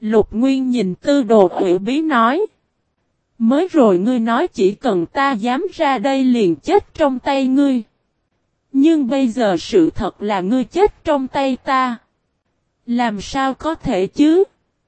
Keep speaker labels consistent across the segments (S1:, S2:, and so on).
S1: Lục Nguyên nhìn Tư Đồ Hủy Bí nói. Mới rồi ngươi nói chỉ cần ta dám ra đây liền chết trong tay ngươi. Nhưng bây giờ sự thật là ngươi chết trong tay ta. Làm sao có thể chứ?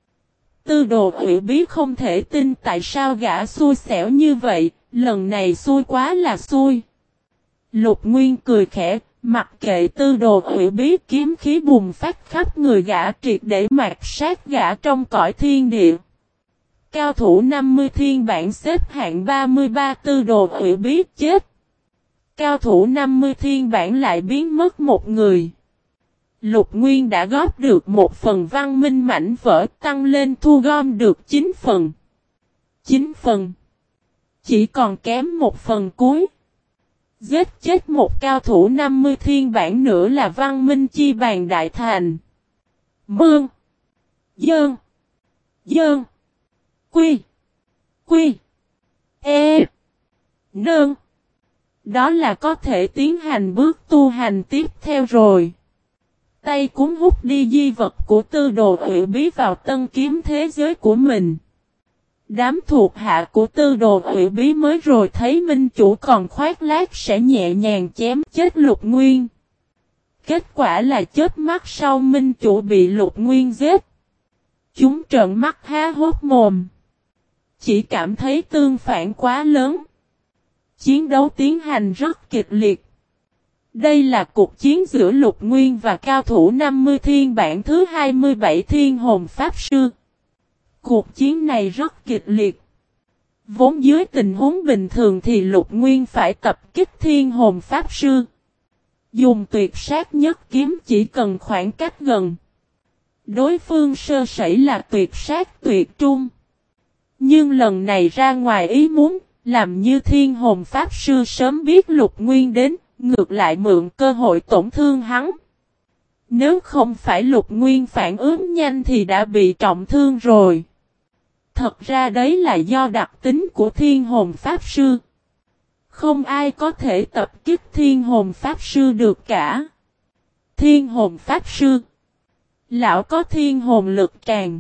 S1: Tư Đồ Hủy Bí không thể tin tại sao gã xui xẻo như vậy, lần này xui quá là xui. Lục Nguyên cười khẽ, mặc kệ Tư Đồ Hủy Bí, kiếm khí bùng phát khắp người gã, triệt để mạt sát gã trong cõi thiên địa. Cao thủ 50 thiên bản xếp hạng 33 Tư Đồ Hủy Bí chết. Cao thủ 50 thiên bản lại biến mất một người. Lục Nguyên đã góp được một phần văn minh mảnh vỡ, tăng lên thu gom được 9 phần. 9 phần. Chỉ còn kém một phần cuối. Giết chết một cao thủ 50 thiên bản nữa là văn minh chi bàn đại thành. Mương. Dơn. Dơn. Quy. Quy. E. Nương. Đó là có thể tiến hành bước tu hành tiếp theo rồi. Tay cuốn hút đi di vật của Tư Đồ Hủy Bí vào tân kiếm thế giới của mình. Đám thuộc hạ của Tư Đồ Hủy Bí mới rồi thấy minh chủ còn khoác lác sẽ nhẹ nhàng chém chết Lục Nguyên. Kết quả là chớp mắt sau minh chủ bị Lục Nguyên giết. Chúng trợn mắt há hốt mồm. Chỉ cảm thấy tương phản quá lớn. Chiến đấu tiến hành rất kịch liệt. Đây là cuộc chiến giữa Lục Nguyên và cao thủ 50 thiên bản thứ 27 Thiên Hồn Pháp Sư. Cuộc chiến này rất kịch liệt. Vốn dưới tình huống bình thường thì Lục Nguyên phải tập kích Thiên Hồn Pháp Sư. Dùng tuyệt sát nhất kiếm chỉ cần khoảng cách gần. Đối phương sơ sẩy là tuyệt sát tuyệt trung. Nhưng lần này ra ngoài ý muốn, làm như Thiên Hồn Pháp Sư sớm biết Lục Nguyên đến, ngược lại mượn cơ hội tổn thương hắn. Nếu không phải Lục Nguyên phản ứng nhanh thì đã bị trọng thương rồi. Thật ra đấy là do đặc tính của Thiên Hồn Pháp Sư. Không ai có thể tập kích Thiên Hồn Pháp Sư được cả. Thiên Hồn Pháp Sư. Lão có thiên hồn lực tràn.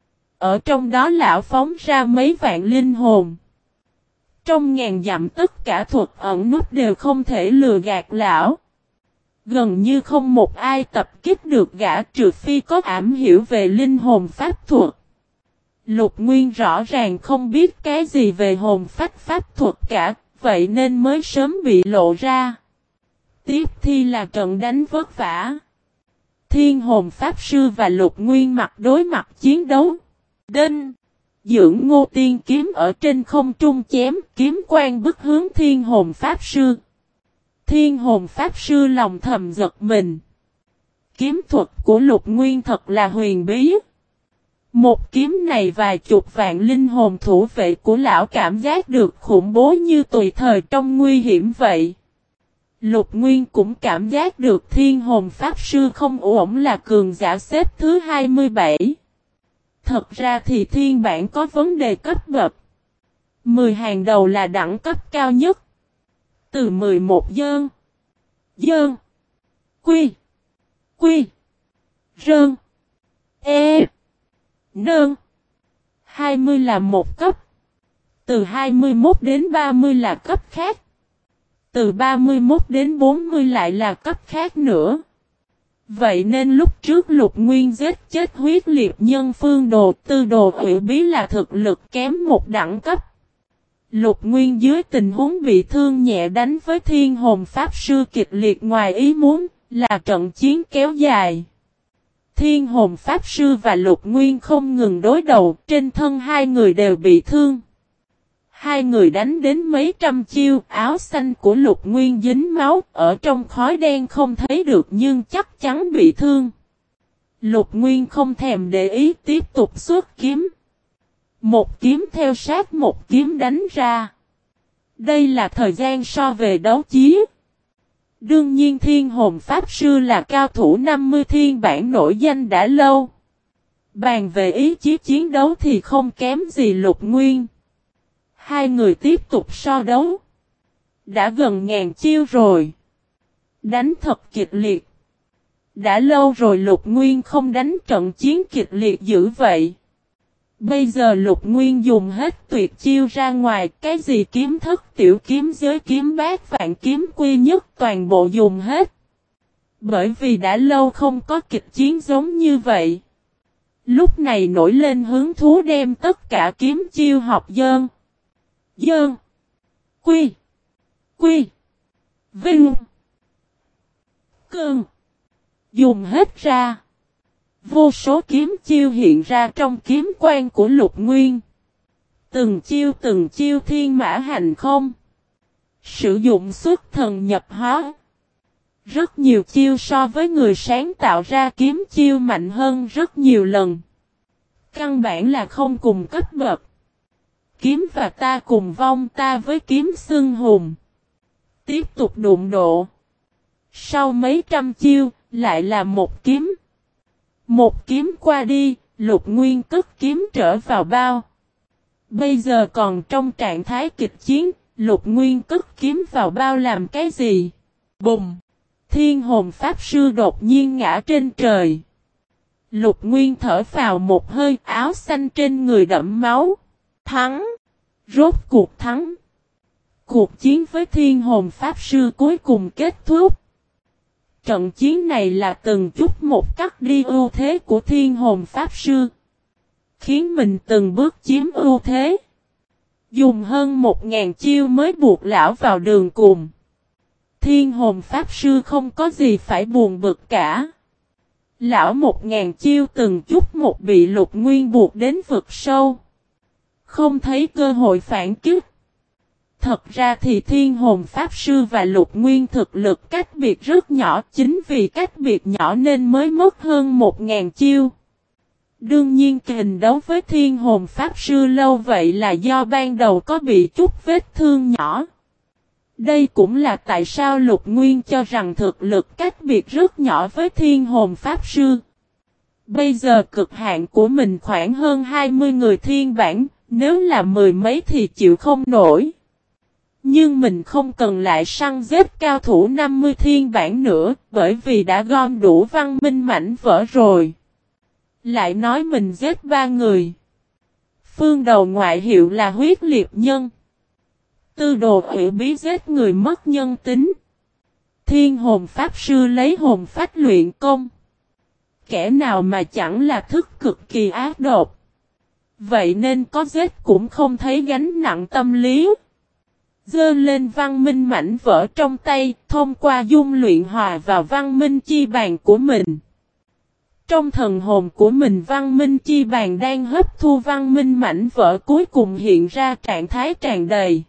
S1: Ở trong đó lão phóng ra mấy vạn linh hồn. Trong ngàn dặm tất cả thuật ẩn nút đều không thể lừa gạt lão. Gần như không một ai tập kích được gã trừ phi có ảm hiểu về linh hồn pháp thuật. Lục Nguyên rõ ràng không biết cái gì về hồn phách pháp thuật cả, vậy nên mới sớm bị lộ ra. Tiếp thi là trận đánh vất vả. Thiên Hồn Pháp Sư và Lục Nguyên mặt đối mặt chiến đấu. Đinh! Dưỡng Ngô Tiên kiếm ở trên không trung chém, kiếm quang bức hướng Thiên Hồn Pháp Sư. Thiên Hồn Pháp Sư lòng thầm giật mình. Kiếm thuật của Lục Nguyên thật là huyền bí. Một kiếm này vài chục vạn linh hồn thủ vệ của lão cảm giác được khủng bố như tùy thời trong nguy hiểm vậy. Lục Nguyên cũng cảm giác được Thiên Hồn Pháp Sư không ổn là cường giả xếp thứ 27. Thật ra thì thiên bản có vấn đề cấp bậc. 10 hàng đầu là đẳng cấp cao nhất. Từ 11 dơn. Dơn. Quy. Quy. Rơn. E. Nơn. 20 là một cấp. Từ 21 đến 30 là cấp khác. Từ 31 đến 40 lại là cấp khác nữa. Vậy nên lúc trước Lục Nguyên giết chết huyết liệt nhân Phương Đồ, Tư Đồ Hủy Bí là thực lực kém một đẳng cấp. Lục Nguyên dưới tình huống bị thương nhẹ đánh với Thiên Hồn Pháp Sư kịch liệt ngoài ý muốn, là trận chiến kéo dài. Thiên Hồn Pháp Sư và Lục Nguyên không ngừng đối đầu, trên thân hai người đều bị thương. Hai người đánh đến mấy trăm chiêu, áo xanh của Lục Nguyên dính máu, ở trong khói đen không thấy được nhưng chắc chắn bị thương. Lục Nguyên không thèm để ý tiếp tục xuất kiếm. Một kiếm theo sát một kiếm đánh ra. Đây là thời gian so về đấu chí. Đương nhiên Thiên Hồn Pháp Sư là cao thủ 50 thiên bản nổi danh đã lâu. Bàn về ý chí chiến đấu thì không kém gì Lục Nguyên. Hai người tiếp tục so đấu. Đã gần ngàn chiêu rồi. Đánh thật kịch liệt. Đã lâu rồi Lục Nguyên không đánh trận chiến kịch liệt dữ vậy. Bây giờ Lục Nguyên dùng hết tuyệt chiêu ra ngoài, cái gì kiếm thất tiểu kiếm giới kiếm bát vạn kiếm quy nhất toàn bộ dùng hết. Bởi vì đã lâu không có kịch chiến giống như vậy. Lúc này nổi lên hứng thú đem tất cả kiếm chiêu học dơn. Dơn. Quy. Quy. Vinh. Cơn. Dùng hết ra. Vô số kiếm chiêu hiện ra trong kiếm quan của Lục Nguyên. Từng chiêu thiên mã hành không. Sử dụng xuất thần nhập hóa. Rất nhiều chiêu so với người sáng tạo ra kiếm chiêu mạnh hơn rất nhiều lần. Căn bản là không cùng cấp bậc. Kiếm và ta cùng vong ta với kiếm xưng hùng. Tiếp tục đụng độ. Sau mấy trăm chiêu, lại là một kiếm. Một kiếm qua đi, Lục Nguyên cất kiếm trở vào bao. Bây giờ còn trong trạng thái kịch chiến, Lục Nguyên cất kiếm vào bao làm cái gì? Bùng! Thiên hồn pháp sư đột nhiên ngã trên trời. Lục Nguyên thở vào một hơi, áo xanh trên người đẫm máu. Thắng! Rốt cuộc thắng! Cuộc chiến với thiên hồn pháp sư cuối cùng kết thúc. Trận chiến này là từng chút một cắt đi ưu thế của thiên hồn pháp sư. Khiến mình từng bước chiếm ưu thế. Dùng hơn 1000 chiêu mới buộc lão vào đường cùng. Thiên hồn pháp sư không có gì phải buồn bực cả. Lão 1000 chiêu từng chút một bị Lục Nguyên buộc đến vực sâu. Không thấy cơ hội phản kích. Thật ra thì thiên hồn pháp sư và Lục Nguyên thực lực cách biệt rất nhỏ. Chính vì cách biệt nhỏ nên mới mất hơn 1000 chiêu. Đương nhiên kình đấu với thiên hồn pháp sư lâu vậy là do ban đầu có bị chút vết thương nhỏ. Đây cũng là tại sao Lục Nguyên cho rằng thực lực cách biệt rất nhỏ với thiên hồn pháp sư. Bây giờ cực hạn của mình khoảng hơn 20 người thiên bản, nếu là mười mấy thì chịu không nổi. Nhưng mình không cần lại săn giết cao thủ 50 thiên bản nữa, bởi vì đã gom đủ văn minh mảnh vỡ rồi. Lại nói mình giết 3 người. Phương đầu ngoại hiệu là huyết liệt nhân. Tư đồ hủy bí giết người mất nhân tính. Thiên hồn pháp sư lấy hồn phách luyện công. Kẻ nào mà chẳng là thức cực kỳ ác độc. Vậy nên có giết cũng không thấy gánh nặng tâm lý. Dơ lên văn minh mảnh vỡ trong tay, thông qua dung luyện hòa vào văn minh chi bàn của mình. Trong thần hồn của mình văn minh chi bàn đang hấp thu văn minh mảnh vỡ cuối cùng hiện ra trạng thái tràn đầy.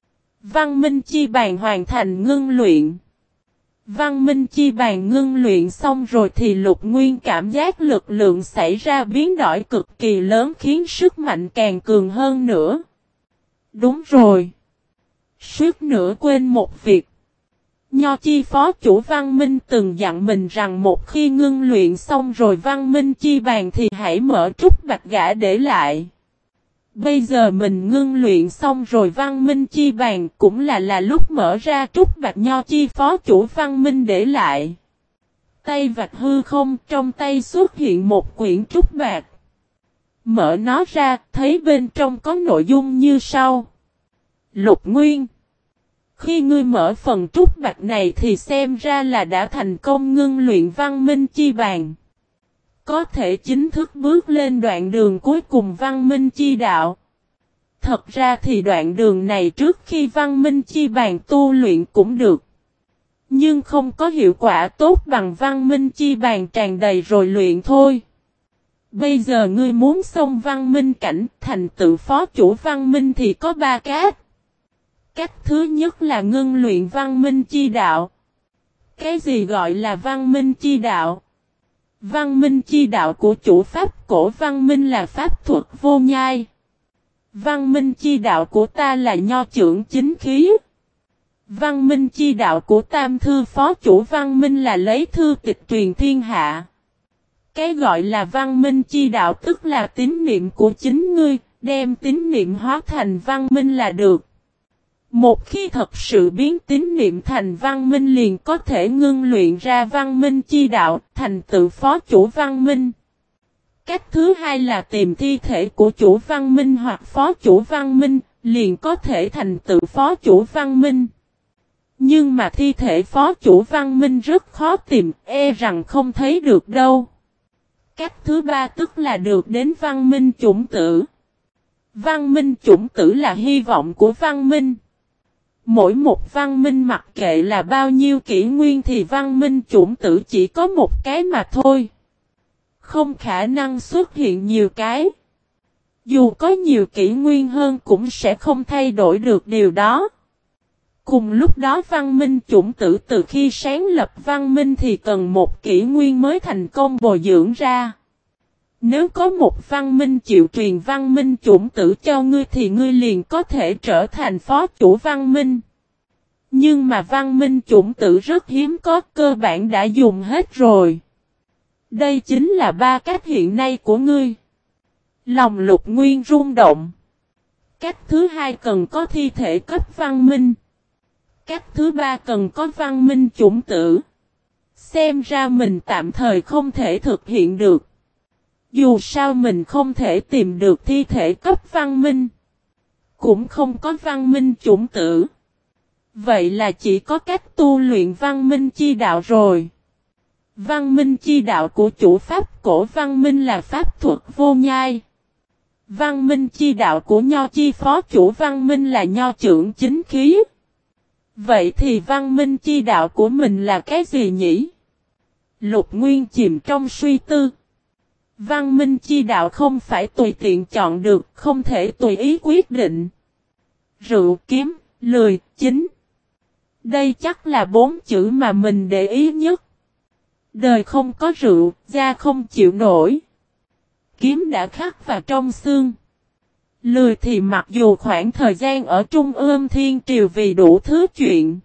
S1: Văn minh chi bàn hoàn thành ngưng luyện. Văn minh chi bàn ngưng luyện xong rồi thì Lục Nguyên cảm giác lực lượng xảy ra biến đổi cực kỳ lớn khiến sức mạnh càng cường hơn nữa. Đúng rồi. Suýt nữa quên một việc. Nho chi phó chủ văn minh từng dặn mình rằng một khi ngưng luyện xong rồi văn minh chi bàn thì hãy mở trúc bạch gã để lại. Bây giờ mình ngưng luyện xong rồi văn minh chi bàn cũng là lúc mở ra trúc bạch nho chi phó chủ văn minh để lại. Tay vạch hư không, trong tay xuất hiện một quyển trúc bạch. Mở nó ra, thấy bên trong có nội dung như sau. Lục Nguyên. Khi ngươi mở phần trúc bạch này thì xem ra là đã thành công ngưng luyện văn minh chi bàn. Có thể chính thức bước lên đoạn đường cuối cùng văn minh chi đạo. Thật ra thì đoạn đường này trước khi văn minh chi bàn tu luyện cũng được. Nhưng không có hiệu quả tốt bằng văn minh chi bàn tràn đầy rồi luyện thôi. Bây giờ ngươi muốn xông văn minh cảnh thành tựu phó chủ văn minh thì có 3 cách. Cách thứ nhất là ngưng luyện văn minh chi đạo. Cái gì gọi là văn minh chi đạo? Văn minh chi đạo của chủ pháp cổ văn minh là pháp thuật vô nhai. Văn minh chi đạo của ta là nho trưởng chính khí. Văn minh chi đạo của tam thư phó chủ văn minh là lấy thư tịch truyền thiên hạ. Cái gọi là văn minh chi đạo tức là tín niệm của chính ngươi, đem tín niệm hóa thành văn minh là được. Một khi thật sự biến tín niệm thành văn minh liền có thể ngưng luyện ra văn minh chi đạo, thành tựu phó chủ văn minh. Cách thứ hai là tìm thi thể của chủ văn minh hoặc phó chủ văn minh, liền có thể thành tựu phó chủ văn minh. Nhưng mà thi thể phó chủ văn minh rất khó tìm, e rằng không thấy được đâu. Cách thứ ba tức là được đến văn minh chủng tử. Văn minh chủng tử là hy vọng của văn minh. Mỗi một văn minh mặc kệ là bao nhiêu kỷ nguyên thì văn minh chủng tử chỉ có một cái mà thôi. Không khả năng xuất hiện nhiều cái. Dù có nhiều kỷ nguyên hơn cũng sẽ không thay đổi được điều đó. Cùng lúc đó văn minh chủng tử từ khi sáng lập văn minh thì cần một kỷ nguyên mới thành công bồi dưỡng ra. Nếu có một văn minh chịu truyền văn minh chủng tử cho ngươi thì ngươi liền có thể trở thành phó chủ văn minh. Nhưng mà văn minh chủng tử rất hiếm có, cơ bản đã dùng hết rồi. Đây chính là ba cách hiện nay của ngươi. Lòng Lục Nguyên rung động. Cách thứ hai cần có thi thể cấp văn minh. Cách thứ ba cần có văn minh chủng tử. Xem ra mình tạm thời không thể thực hiện được. Dù sao mình không thể tìm được thi thể cấp văn minh. Cũng không có văn minh chủng tử. Vậy là chỉ có cách tu luyện văn minh chi đạo rồi. Văn minh chi đạo của chủ pháp cổ văn minh là pháp thuật vô nhai. Văn minh chi đạo của nho chi phó chủ văn minh là nho trưởng chính khí. Vậy thì văn minh chi đạo của mình là cái gì nhỉ? Lục Nguyên chìm trong suy tư. Văn minh chi đạo không phải tùy tiện chọn được, không thể tùy ý quyết định. Rượu, kiếm, lười, chính. Đây chắc là 4 chữ mà mình để ý nhất. Đời không có rượu, da không chịu nổi. Kiếm đã khắc vào trong xương. Lười thì mặc dù khoảng thời gian ở Trung ương Thiên Triều vì đủ thứ chuyện.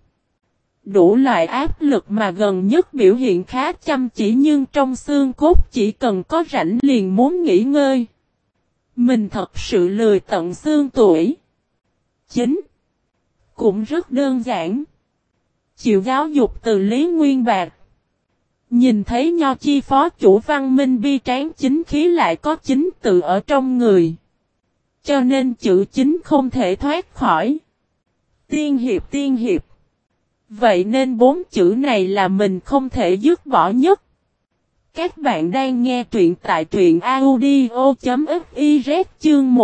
S1: Đủ loại áp lực mà gần nhất biểu hiện khá chăm chỉ nhưng trong xương cốt chỉ cần có rảnh liền muốn nghỉ ngơi. Mình thật sự lười tận xương tuổi. Chính. Cũng rất đơn giản. Chịu giáo dục từ Lý Nguyên Bạc. Nhìn thấy nho chi phó chủ văn minh bi tráng chính khí lại có chính tự ở trong người. Cho nên chữ chính không thể thoát khỏi. Tiên hiệp. Vậy nên 4 chữ này là mình không thể dứt bỏ nhất. Các bạn đang nghe truyện tại truyện audio.fiz chương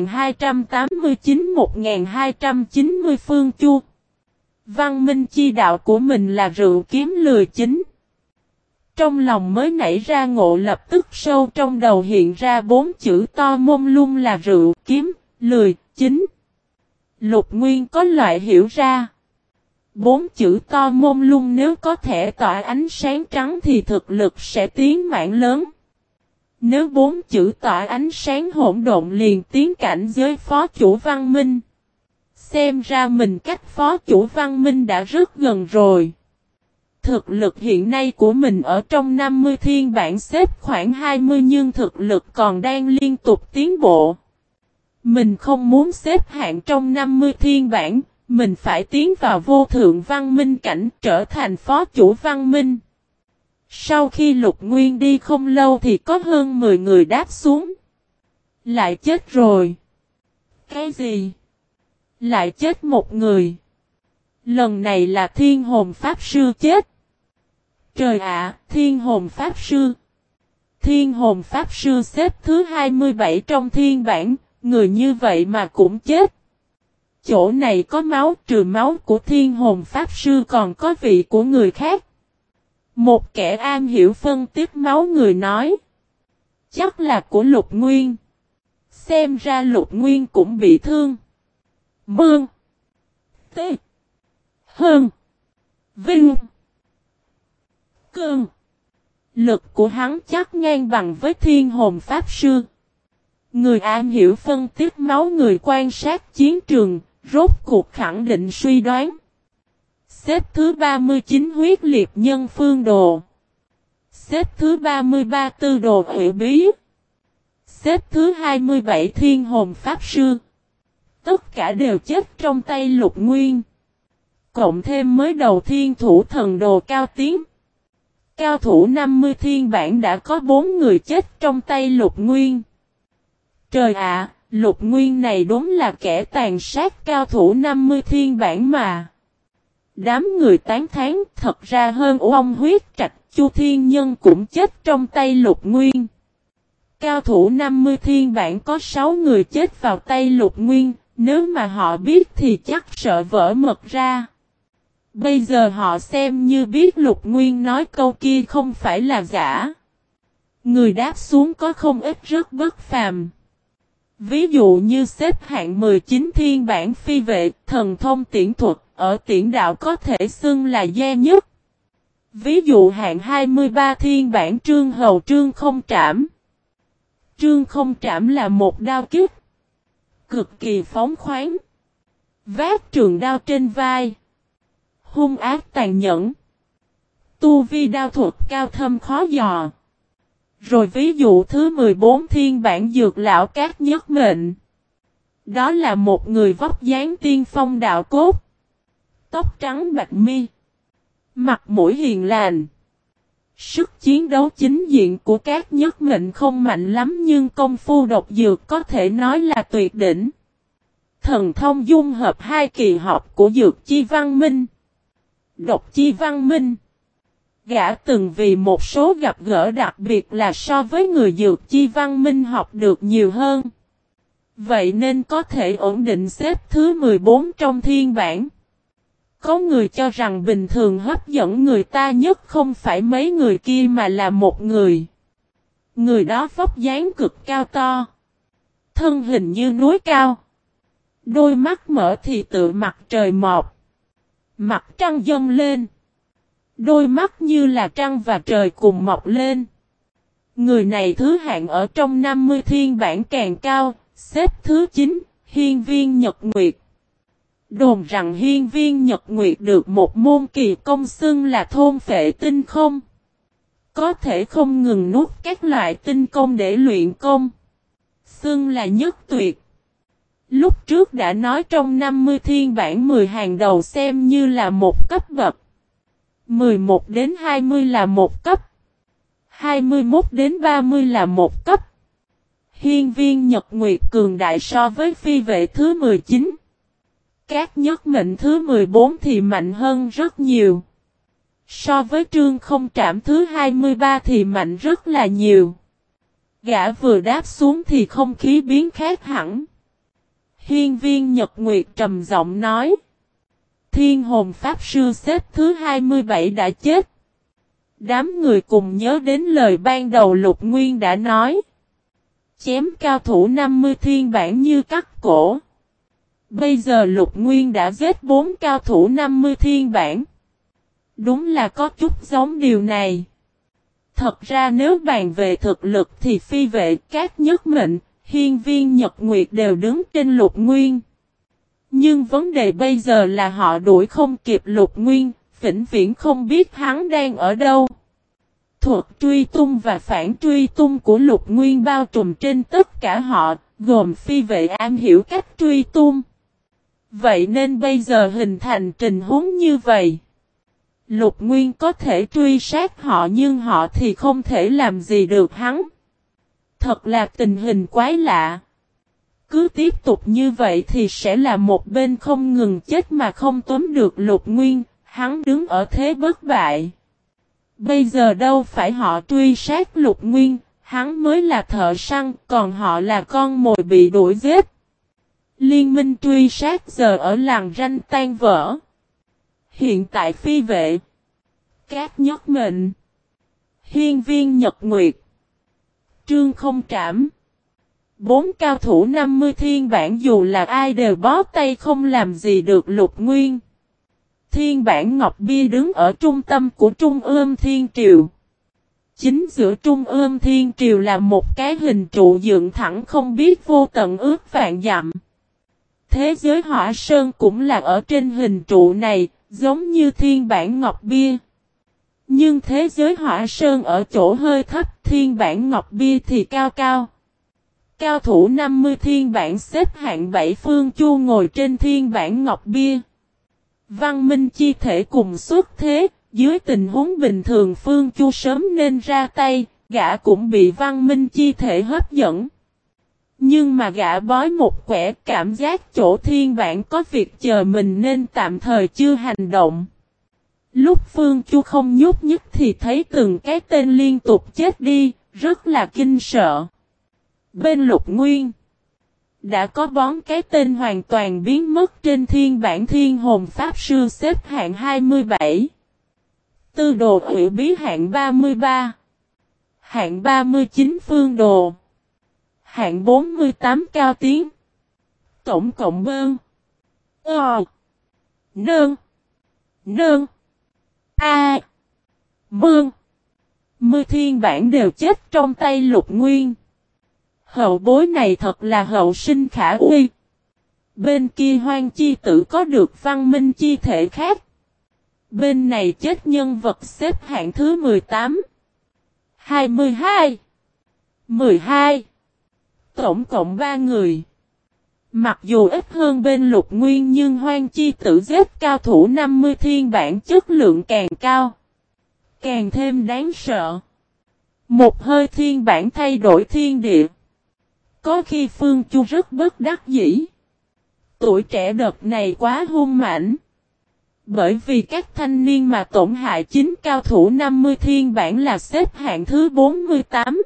S1: 1289-1290 Phương Chu. Văn minh chi đạo của mình là rượu kiếm lười chính. Trong lòng mới nảy ra ngộ lập tức sâu trong đầu hiện ra 4 chữ to mông lung là rượu kiếm, lười, chính. Lục Nguyên có loại hiểu ra. 4 chữ to mông lung nếu có thể tỏa ánh sáng trắng thì thực lực sẽ tiến mảng lớn. Nếu 4 chữ tỏa ánh sáng hỗn độn liền tiến cảnh giới phó chủ văn minh. Xem ra mình cách phó chủ văn minh đã rất gần rồi. Thực lực hiện nay của mình ở trong 50 thiên bản xếp khoảng 20 nhưng thực lực còn đang liên tục tiến bộ. Mình không muốn xếp hạng trong 50 thiên bản, mình phải tiến vào vô thượng văn minh cảnh trở thành phó chủ văn minh. Sau khi Lục Nguyên đi không lâu thì có hơn 10 người đáp xuống. Lại chết rồi. Cái gì? Lại chết một người. Lần này là Thiên Hồn Pháp Sư chết. Trời ạ, Thiên Hồn Pháp Sư. Thiên Hồn Pháp Sư xếp thứ 27 trong thiên bản, người như vậy mà cũng chết. Chỗ này có máu, trừ máu của Thiên Hồn Pháp Sư còn có vị của người khác. Một kẻ am hiểu phân tích máu người nói. Chắc là của Lục Nguyên. Xem ra Lục Nguyên cũng bị thương. Mương. T. Hơn. Vinh. Cơn. Lực của hắn chắc ngang bằng với Thiên Hồn Pháp Sư. Người am hiểu phân tích máu người quan sát chiến trường, rốt cuộc khẳng định suy đoán. Xếp thứ 39 huyết liệt nhân phương đồ. Xếp thứ 33 tư đồ hủy bí. Xếp thứ 27 Thiên Hồn Pháp Sư. Tất cả đều chết trong tay Lục Nguyên. Cộng thêm mới đầu Thiên Thủ Thần Đồ cao tiến. Cao thủ 50 thiên bản đã có 4 người chết trong tay Lục Nguyên. Trời ạ, Lục Nguyên này đúng là kẻ tàn sát cao thủ 50 thiên bản mà. Đám người tán thán, thật ra hơn ông huyết trạch, Chu Thiên Nhân cũng chết trong tay Lục Nguyên. Cao thủ 50 thiên bản có 6 người chết vào tay Lục Nguyên, nếu mà họ biết thì chắc sợ vỡ mật ra. Bây giờ họ xem như biết Lục Nguyên nói câu kia không phải là giả. Người đáp xuống có không ít rất bất phàm. Ví dụ như xếp hạng 19 thiên bản phi vệ, thần thông tiễn thuật, ở tiễn đạo có thể xưng là gia nhất. Ví dụ hạng 23 thiên bản Trương Hầu Trương Không Trảm. Trương Không Trảm là một đao kích cực kỳ phóng khoáng. Vác trường đao trên vai. Hung ác tàn nhẫn. Tu vi đao thuật cao thâm khó dò. Rồi ví dụ thứ 14 thiên bản Dược Lão Cát Nhất Mệnh. Đó là một người vóc dáng tiên phong đạo cốt. Tóc trắng bạch mi. Mặt mũi hiền lành. Sức chiến đấu chính diện của Cát Nhất Mệnh không mạnh lắm nhưng công phu độc dược có thể nói là tuyệt đỉnh. Thần thông dung hợp hai kỳ học của Dược Chi Văn Minh. Độc Chi Văn Minh. Gã từng vì một số gặp gỡ đặc biệt là so với người Dược Chi Văn Minh học được nhiều hơn. Vậy nên có thể ổn định xếp thứ 14 trong thiên bản. Có người cho rằng bình thường hấp dẫn người ta nhất không phải mấy người kia mà là một người. Người đó vóc dáng cực cao to. Thân hình như núi cao. Đôi mắt mở thì tựa mặt trời mọc. Mặt trăng dâng lên. Đôi mắt như là trăng và trời cùng mọc lên. Người này thứ hạng ở trong 50 thiên bản càng cao, xếp thứ 9, Hiên Viên Nhật Nguyệt. Đồn rằng Hiên Viên Nhật Nguyệt được một môn kỳ công xưng là thôn phệ tinh không. Có thể không ngừng nuốt các loại tinh công để luyện công. Xưng là nhất tuyệt. Lúc trước đã nói trong 50 thiên bản 10 hàng đầu xem như là một cấp bậc. 11 đến 20 là một cấp. 21 đến 30 là một cấp. Hiên Viên Nhật Nguyệt cường đại so với phi vệ thứ 19. Cát Nhất Mệnh thứ 14 thì mạnh hơn rất nhiều. So với Trương Không Trảm thứ 23 thì mạnh rất là nhiều. Gã vừa đáp xuống thì không khí biến khác hẳn. Hiên Viên Nhật Nguyệt trầm giọng nói. Thiên hồn Pháp Sư xếp thứ 27 đã chết. Đám người cùng nhớ đến lời ban đầu Lục Nguyên đã nói. Chém cao thủ 50 thiên bản như cắt cổ. Bây giờ Lục Nguyên đã giết 4 cao thủ 50 thiên bản. Đúng là có chút giống điều này. Thật ra nếu bàn về thực lực thì phi vệ Cát Nhất Mệnh, Hiên Viên Nhật Nguyệt đều đứng trên Lục Nguyên. Nhưng vấn đề bây giờ là họ đuổi không kịp Lục Nguyên, vĩnh viễn không biết hắn đang ở đâu. Thuật truy tung và phản truy tung của Lục Nguyên bao trùm trên tất cả họ, gồm phi vệ am hiểu cách truy tung. Vậy nên bây giờ hình thành tình huống như vậy. Lục Nguyên có thể truy sát họ nhưng họ thì không thể làm gì được hắn. Thật là tình hình quái lạ. Cứ tiếp tục như vậy thì sẽ là một bên không ngừng chết mà không tóm được Lục Nguyên, hắn đứng ở thế bất bại. Bây giờ đâu phải họ truy sát Lục Nguyên, hắn mới là thợ săn, còn họ là con mồi bị đuổi giết. Liên minh truy sát giờ ở làng ranh tan vỡ. Hiện tại phi vệ, Cát Nhất Mệnh, Hiên Viên Nhật Nguyệt, Trương Không Trảm. 4 cao thủ 50 thiên bản dù là ai đều bó tay không làm gì được Lục Nguyên. Thiên bản Ngọc Bia đứng ở trung tâm của Trung ương Thiên Triều. Chính giữa Trung ương Thiên Triều là một cái hình trụ dựng thẳng không biết vô tận ước vạn dặm. Thế giới Hỏa Sơn cũng là ở trên hình trụ này, giống như thiên bản Ngọc Bia. Nhưng thế giới Hỏa Sơn ở chỗ hơi thấp, thiên bản Ngọc Bia thì cao cao. Cao thủ 50 thiên bản xếp hạng 7 Phương Chu ngồi trên thiên bản Ngọc Bia. Văn minh chi thể cùng xuất thế, Dưới tình huống bình thường Phương Chu sớm nên ra tay, gã cũng bị văn minh chi thể hấp dẫn. Nhưng mà gã bói một quẻ cảm giác chỗ thiên bản có việc chờ mình nên tạm thời chưa hành động. Lúc Phương Chu không nhúc nhích thì thấy từng cái tên liên tục chết đi, rất là kinh sợ. Bên Lục Nguyên đã có bón cái tên hoàn toàn biến mất trên thiên bản Thiên Hồn Pháp Sư xếp hạng 27. Tư đồ hủy bí hạng 33. Hạng 39 Phương Đồ. Hạng 48 Cao Tiến. Tổng cộng bơn. Nơn. Nơn. A. Mương. 10 thiên bản đều chết trong tay Lục Nguyên. Hậu bối này thật là hậu sinh khả uy. Bên kia Hoang Chi Tử có được văn minh chi thể khác. Bên này chết nhân vật xếp hạng thứ 18. 22. 12. Tổng cộng 3 người. Mặc dù ít hơn bên Lục Nguyên nhưng Hoang Chi Tử giết cao thủ 50 thiên bản chất lượng càng cao. Càng thêm đáng sợ. Một hơi thiên bản thay đổi thiên địa. Có khi Phương Chu rất bất đắc dĩ. Tuổi trẻ đợt này quá hung mãnh. Bởi vì các thanh niên mà tổn hại chính cao thủ 50 thiên bản là xếp hạng thứ 48,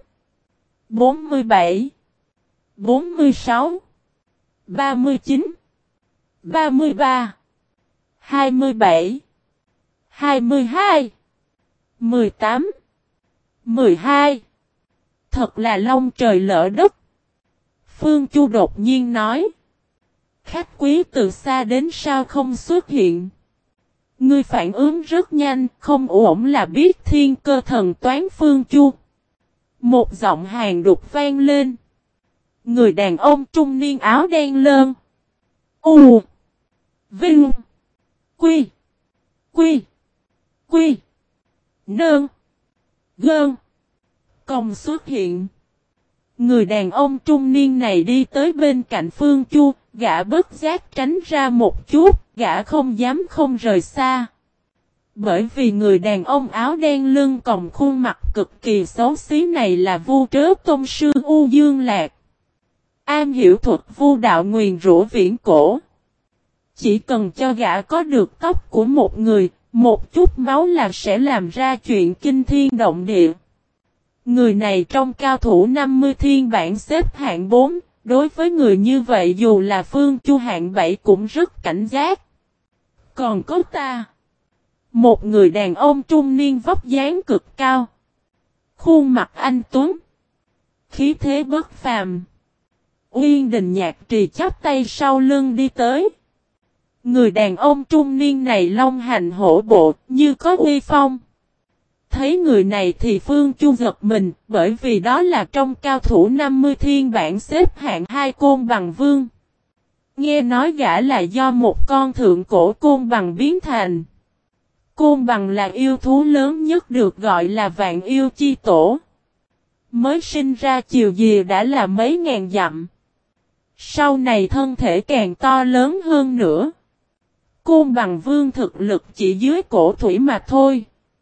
S1: 47, 46, 39, 33, 27, 22, 18, 12. Thật là long trời lỡ đất. Phương Chu đột nhiên nói. Khách quý từ xa đến sao không xuất hiện. Ngươi phản ứng rất nhanh, không ổn là biết thiên cơ thần toán Phương Chu. Một giọng hàn đục vang lên. Người đàn ông trung niên áo đen lơn. U. Vinh. Quy. Quy. Quy. Nơn. Gơn. Công xuất hiện. Người đàn ông trung niên này đi tới bên cạnh Phương Chu, gã bất giác tránh ra một chút, gã không dám không rời xa. Bởi vì người đàn ông áo đen lưng còng khuôn mặt cực kỳ xấu xí này là Vu Trớ Tôn Sư U Dương Lạc. Am hiểu thuật vu đạo nguyền rủa viễn cổ. Chỉ cần cho gã có được tóc của một người, một chút máu là sẽ làm ra chuyện kinh thiên động địa. Người này trong cao thủ 50 thiên bản xếp hạng 4, đối với người như vậy dù là Phương Chu hạng 7 cũng rất cảnh giác. Còn có ta. Một người đàn ông trung niên vóc dáng cực cao. Khuôn mặt anh tuấn. Khí thế bất phàm. Uyên Đình Nhạc Trì chắp tay sau lưng đi tới. Người đàn ông trung niên này long hành hổ bộ như có uy phong. Thấy người này thì Phương Chu giật mình, bởi vì đó là trong cao thủ 50 thiên bản xếp hạng 2 Côn Bằng Vương. Nghe nói gã là do một con thượng cổ côn bằng biến thành. Côn bằng là yêu thú lớn nhất được gọi là vạn yêu chi tổ. Mới sinh ra chiều dìa đã là mấy ngàn dặm. Sau này thân thể càng to lớn hơn nữa. Côn bằng vương thực lực chỉ dưới cổ thủy mà thôi.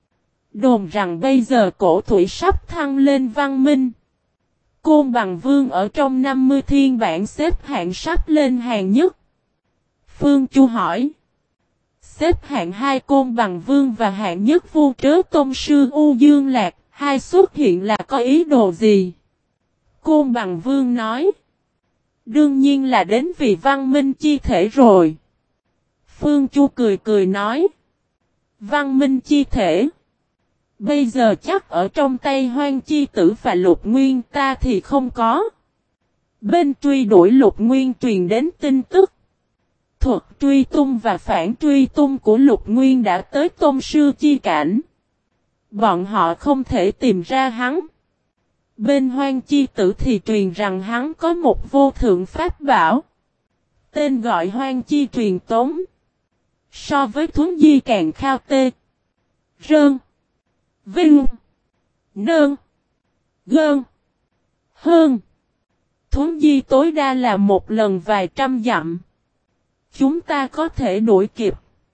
S1: Đồn rằng bây giờ cổ thủy sắp thăng lên văn minh. Côn bằng vương ở trong 50 thiên bản xếp hạng sắp lên hàng nhất. Phương Chu hỏi. Xếp hạng 2 Côn bằng vương và hạng nhất Vu Trớ Tôn Sư U Dương Lạc, hai xuất hiện là có ý đồ gì? Côn bằng vương nói. Đương nhiên là đến vì văn minh chi thể rồi. Phương Chu cười cười nói. Văn minh chi thể. Bây giờ chắc ở trong tay Hoang Chi Tử và Lục Nguyên ta thì không có. Bên truy đuổi Lục Nguyên truyền đến tin tức. Thuật truy tung và phản truy tung của Lục Nguyên đã tới Tôn Sư chi cảnh. Bọn họ không thể tìm ra hắn. Bên Hoang Chi Tử thì truyền rằng hắn có một vô thượng pháp bảo. Tên gọi Hoang Chi truyền tống. So với thuấn di càng khao tê. Rơn. Vinh. Nơn. Gơn. Hơn. Thuấn di tối đa là một lần vài trăm dặm. Chúng ta có thể đuổi kịp.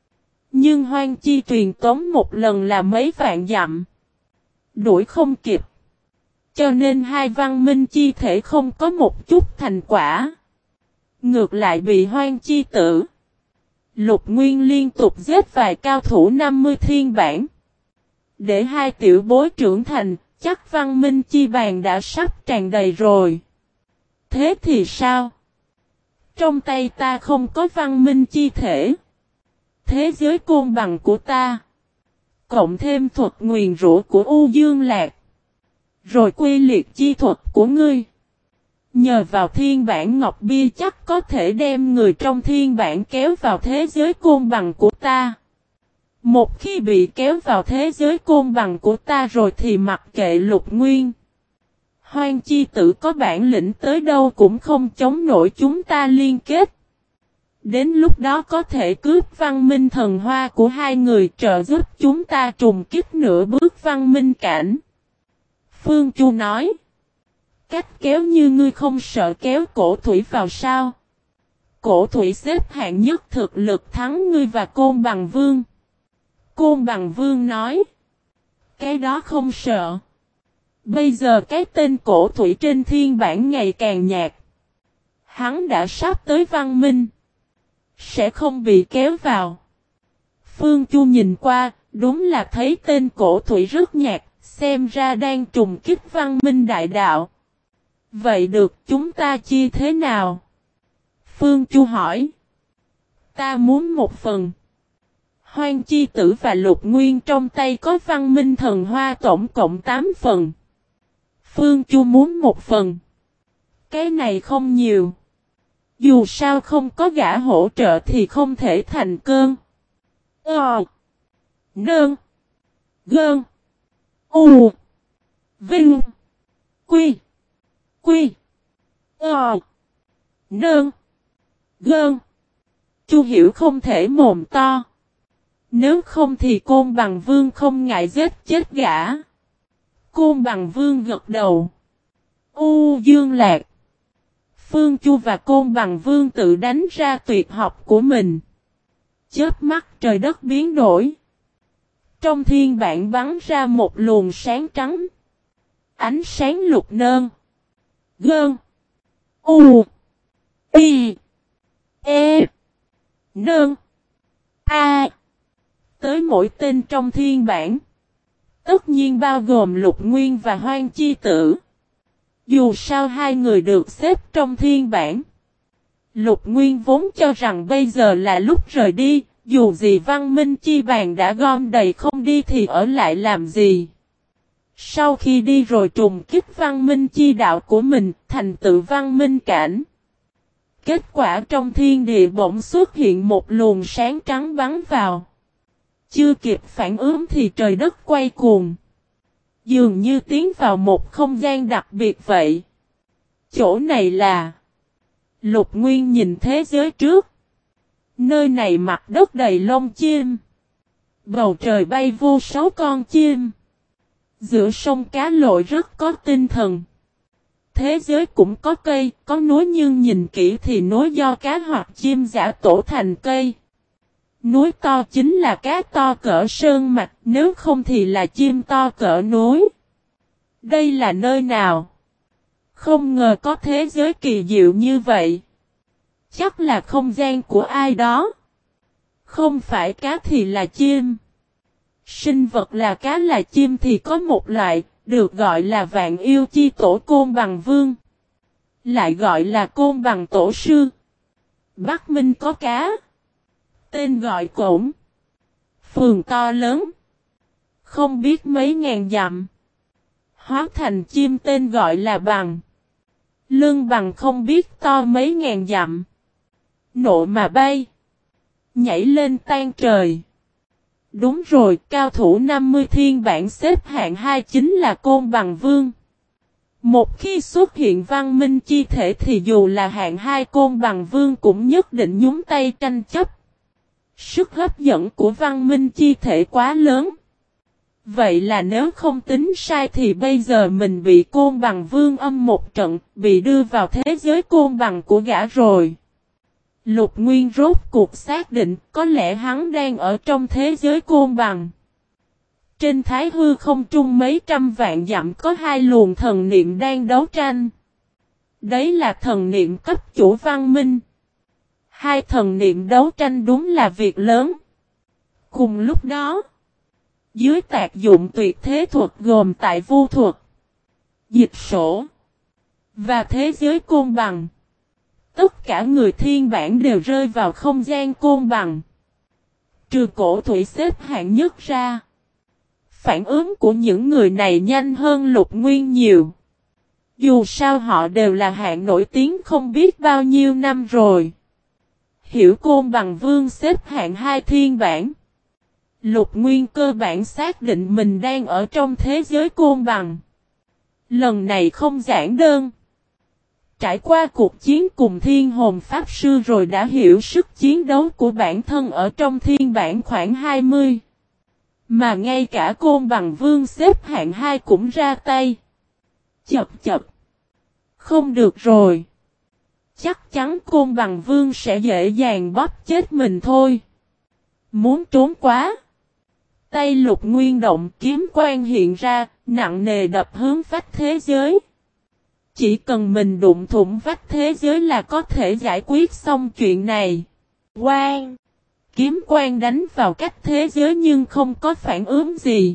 S1: Nhưng Hoang Chi truyền tống một lần là mấy vạn dặm. Đuổi không kịp. Cho nên hai văn minh chi thể không có một chút thành quả. Ngược lại bị Hoang Chi tử Lục Nguyên liên tục giết vài cao thủ 50 thiên bản. Để hai tiểu bối trưởng thành, chắc văn minh chi bàn đã sắp tràn đầy rồi. Thế thì sao? Trong tay ta không có văn minh chi thể. Thế giới côn bằng của ta. Cộng thêm thuật nguyền rủa của U Dương Lạc. Rồi quy liệt chi thuật của ngươi. Nhờ vào thiên bản ngọc bia chắc có thể đem người trong thiên bản kéo vào thế giới côn bằng của ta. Một khi bị kéo vào thế giới côn bằng của ta rồi thì mặc kệ Lục Nguyên. Hoang Chi tử có bản lĩnh tới đâu cũng không chống nổi chúng ta liên kết. Đến lúc đó có thể cướp văn minh thần hoa của hai người trợ giúp chúng ta trùng kích nửa bước văn minh cảnh. Phương Chu nói. Cách kéo như ngươi không sợ kéo cổ thủy vào sao? Cổ thủy xếp hạng nhất thực lực thắng ngươi và Côn Bằng Vương. Côn Bằng Vương nói. Cái đó không sợ. Bây giờ cái tên cổ thủy trên thiên bản ngày càng nhạt. Hắn đã sắp tới văn minh. Sẽ không bị kéo vào. Phương Chu nhìn qua, đúng là thấy tên cổ thủy rất nhạt, xem ra đang trùng kích văn minh đại đạo. Vậy được chúng ta chia thế nào? Phương Chu hỏi. Ta muốn một phần. Hoang Chi tử và Lục Nguyên trong tay có văn minh thần hoa tổng cộng 8 phần. Phương Chu muốn một phần. Cái này không nhiều. Dù sao không có gã hỗ trợ thì không thể thành cơn. Nơn. Gơn. U. Vinh. Quy. Quy. Nơn. Gơn. Chu Hiểu không thể mồm to. Nếu không thì Côn Bằng Vương không ngại giết chết gã. Côn Bằng Vương gật đầu. U Dương Lạc. Phương Chu và Côn Bằng Vương tự đánh ra tuyệt học của mình. Chớp mắt trời đất biến đổi. Trong thiên bản bắn ra một luồng sáng trắng. Ánh sáng lục nơn. Gơn. U. Y. E. Nơn. A. Tới mỗi tên trong thiên bản. Tất nhiên bao gồm Lục Nguyên và Hoang Chi tử. Dù sao hai người được xếp trong thiên bản. Lục Nguyên vốn cho rằng bây giờ là lúc rời đi. Dù gì văn minh chi bàn đã gom đầy không đi thì ở lại làm gì. Sau khi đi rồi trùng kích văn minh chi đạo của mình thành tựu văn minh cảnh. Kết quả trong thiên địa bỗng xuất hiện một luồng sáng trắng bắn vào. Chưa kịp phản ứng thì trời đất quay cuồng. Dường như tiến vào một không gian đặc biệt vậy. Chỗ này là... Lục Nguyên nhìn thế giới trước. Nơi này mặt đất đầy lông chim. Bầu trời bay vô số con chim. Giữa sông cá lội rất có tinh thần. Thế giới cũng có cây, có núi nhưng nhìn kỹ thì núi do cá hoặc chim giả tổ thành cây. Núi to chính là cá to cỡ sơn mạch, nếu không thì là chim to cỡ núi. Đây là nơi nào? Không ngờ có thế giới kỳ diệu như vậy. Chắc là không gian của ai đó. Không phải cá thì là chim. Sinh vật là cá là chim thì có một loại, được gọi là vạn yêu chi tổ Côn Bằng Vương. Lại gọi là Côn Bằng Tổ Sư. Bắc Minh có cá. Tên gọi cổng. Phường to lớn. Không biết mấy ngàn dặm. Hóa thành chim tên gọi là bằng. Lưng bằng không biết to mấy ngàn dặm. Nộ mà bay. Nhảy lên tan trời. Đúng rồi, cao thủ 50 thiên bản xếp hạng 2 chính là Côn Bằng Vương. Một khi xuất hiện văn minh chi thể thì dù là hạng 2 Côn Bằng Vương cũng nhất định nhúng tay tranh chấp. Sức hấp dẫn của văn minh chi thể quá lớn. Vậy là nếu không tính sai thì bây giờ mình bị Côn Bằng Vương âm một trận, bị đưa vào thế giới côn bằng của gã rồi. Lục Nguyên rốt cuộc xác định có lẽ hắn đang ở trong thế giới côn bằng. Trên thái hư không trung mấy trăm vạn dặm có hai luồng thần niệm đang đấu tranh. Đấy là thần niệm cấp chủ văn minh. Hai thần niệm đấu tranh đúng là việc lớn. Cùng lúc đó, dưới tác dụng tuyệt thế thuật gồm tại vu thuật, dịch sổ và thế giới côn bằng, tất cả người thiên bản đều rơi vào không gian côn bằng. Trừ cổ thủy xếp hạng nhất ra. Phản ứng của những người này nhanh hơn Lục Nguyên nhiều. Dù sao họ đều là hạng nổi tiếng không biết bao nhiêu năm rồi. Hiểu côn bằng vương xếp hạng 2 thiên bản. Lục Nguyên cơ bản xác định mình đang ở trong thế giới côn bằng. Lần này không giản đơn. Trải qua cuộc chiến cùng thiên hồn pháp sư rồi đã hiểu sức chiến đấu của bản thân ở trong thiên bản khoảng 20. Mà ngay cả côn bằng vương xếp hạng 2 cũng ra tay. Chập chập. Không được rồi. Chắc chắn côn bằng vương sẽ dễ dàng bóp chết mình thôi. Muốn trốn quá. Tay Lục Nguyên động kiếm quang hiện ra, nặng nề đập hướng vách thế giới. Chỉ cần mình đụng thủng vách thế giới là có thể giải quyết xong chuyện này. Quang. Kiếm quang đánh vào cách thế giới nhưng không có phản ứng gì.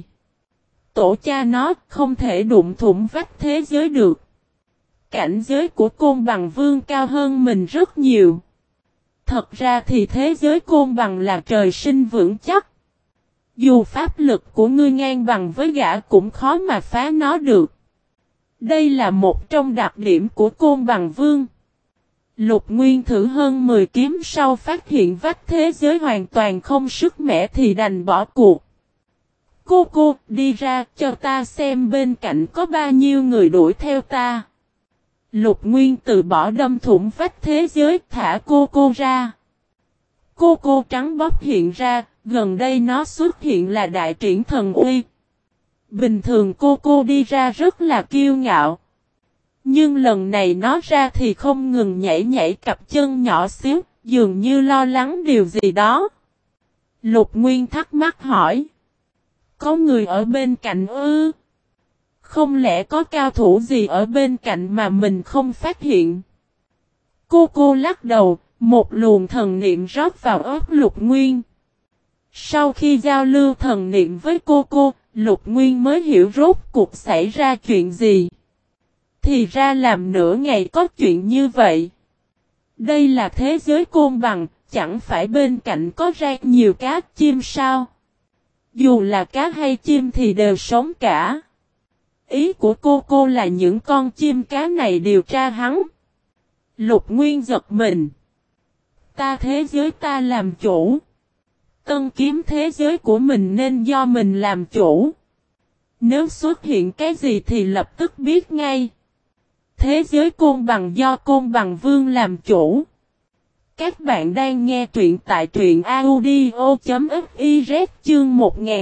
S1: Tổ cha nó không thể đụng thủng vách thế giới được. Cảnh giới của côn bằng vương cao hơn mình rất nhiều. Thật ra thì thế giới côn bằng là trời sinh vững chắc. Dù pháp lực của ngươi ngang bằng với gã cũng khó mà phá nó được. Đây là một trong đặc điểm của côn bằng vương. Lục Nguyên thử hơn 10 kiếm sau phát hiện vách thế giới hoàn toàn không sức mẻ thì đành bỏ cuộc. Cô đi ra cho ta xem bên cạnh có bao nhiêu người đuổi theo ta. Lục Nguyên từ bỏ đâm thủng vách thế giới thả cô ra. Cô trắng bóc hiện ra, gần đây nó xuất hiện là đại triển thần uy. Bình thường cô đi ra rất là kiêu ngạo. Nhưng lần này nó ra thì không ngừng nhảy cặp chân nhỏ xíu, dường như lo lắng điều gì đó. Lục Nguyên thắc mắc hỏi. Có người ở bên cạnh ư? Không lẽ có cao thủ gì ở bên cạnh mà mình không phát hiện? Cô lắc đầu, một luồng thần niệm rót vào óc Lục Nguyên. Sau khi giao lưu thần niệm với cô, Lục Nguyên mới hiểu rốt cuộc xảy ra chuyện gì. Thì ra làm nửa ngày có chuyện như vậy. Đây là thế giới côn bằng, chẳng phải bên cạnh có ra nhiều cá chim sao? Dù là cá hay chim thì đều sống cả. Ý của cô là những con chim cá này điều tra hắn. Lục Nguyên giật mình. Thế giới ta làm chủ. Tân kiếm thế giới của mình nên do mình làm chủ. Nếu xuất hiện cái gì thì lập tức biết ngay. Thế giới côn bằng do côn bằng vương làm chủ. Các bạn đang nghe truyện tại truyện audio.fiz chương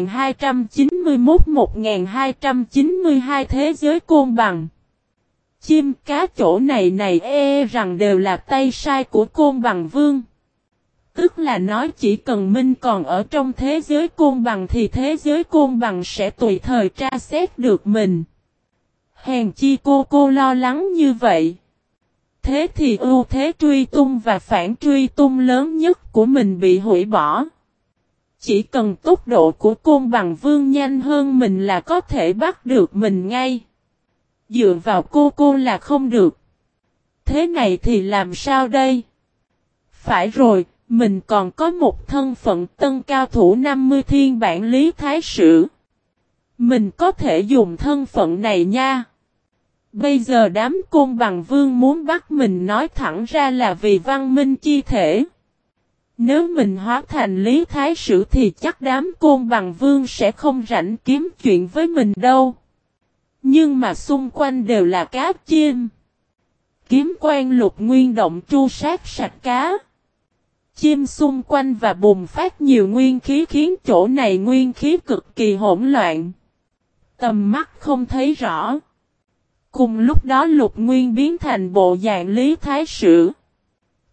S1: 1291-1292 thế giới côn bằng. Chim cá chỗ này rằng đều là tay sai của côn bằng vương. Tức là nói chỉ cần Minh còn ở trong thế giới côn bằng thì thế giới côn bằng sẽ tùy thời tra xét được mình. Hèn chi cô lo lắng như vậy. Thế thì ưu thế truy tung và phản truy tung lớn nhất của mình bị hủy bỏ. Chỉ cần tốc độ của côn bằng vương nhanh hơn mình là có thể bắt được mình ngay. Dựa vào cô là không được. Thế này thì làm sao đây? Phải rồi, mình còn có một thân phận tân cao thủ 50 thiên bản Lý Thái Sử. Mình có thể dùng thân phận này nha. Bây giờ đám côn bằng vương muốn bắt mình nói thẳng ra là vì văn minh chi thể. Nếu mình hóa thành Lý Thái Sử thì chắc đám côn bằng vương sẽ không rảnh kiếm chuyện với mình đâu. Nhưng mà xung quanh đều là cá chim. Kiếm quan Lục Nguyên động tru sát sạch cá. Chim xung quanh và bùng phát nhiều nguyên khí khiến chỗ này nguyên khí cực kỳ hỗn loạn. Tầm mắt không thấy rõ. Cùng lúc đó Lục Nguyên biến thành bộ dạng Lý Thái Sử.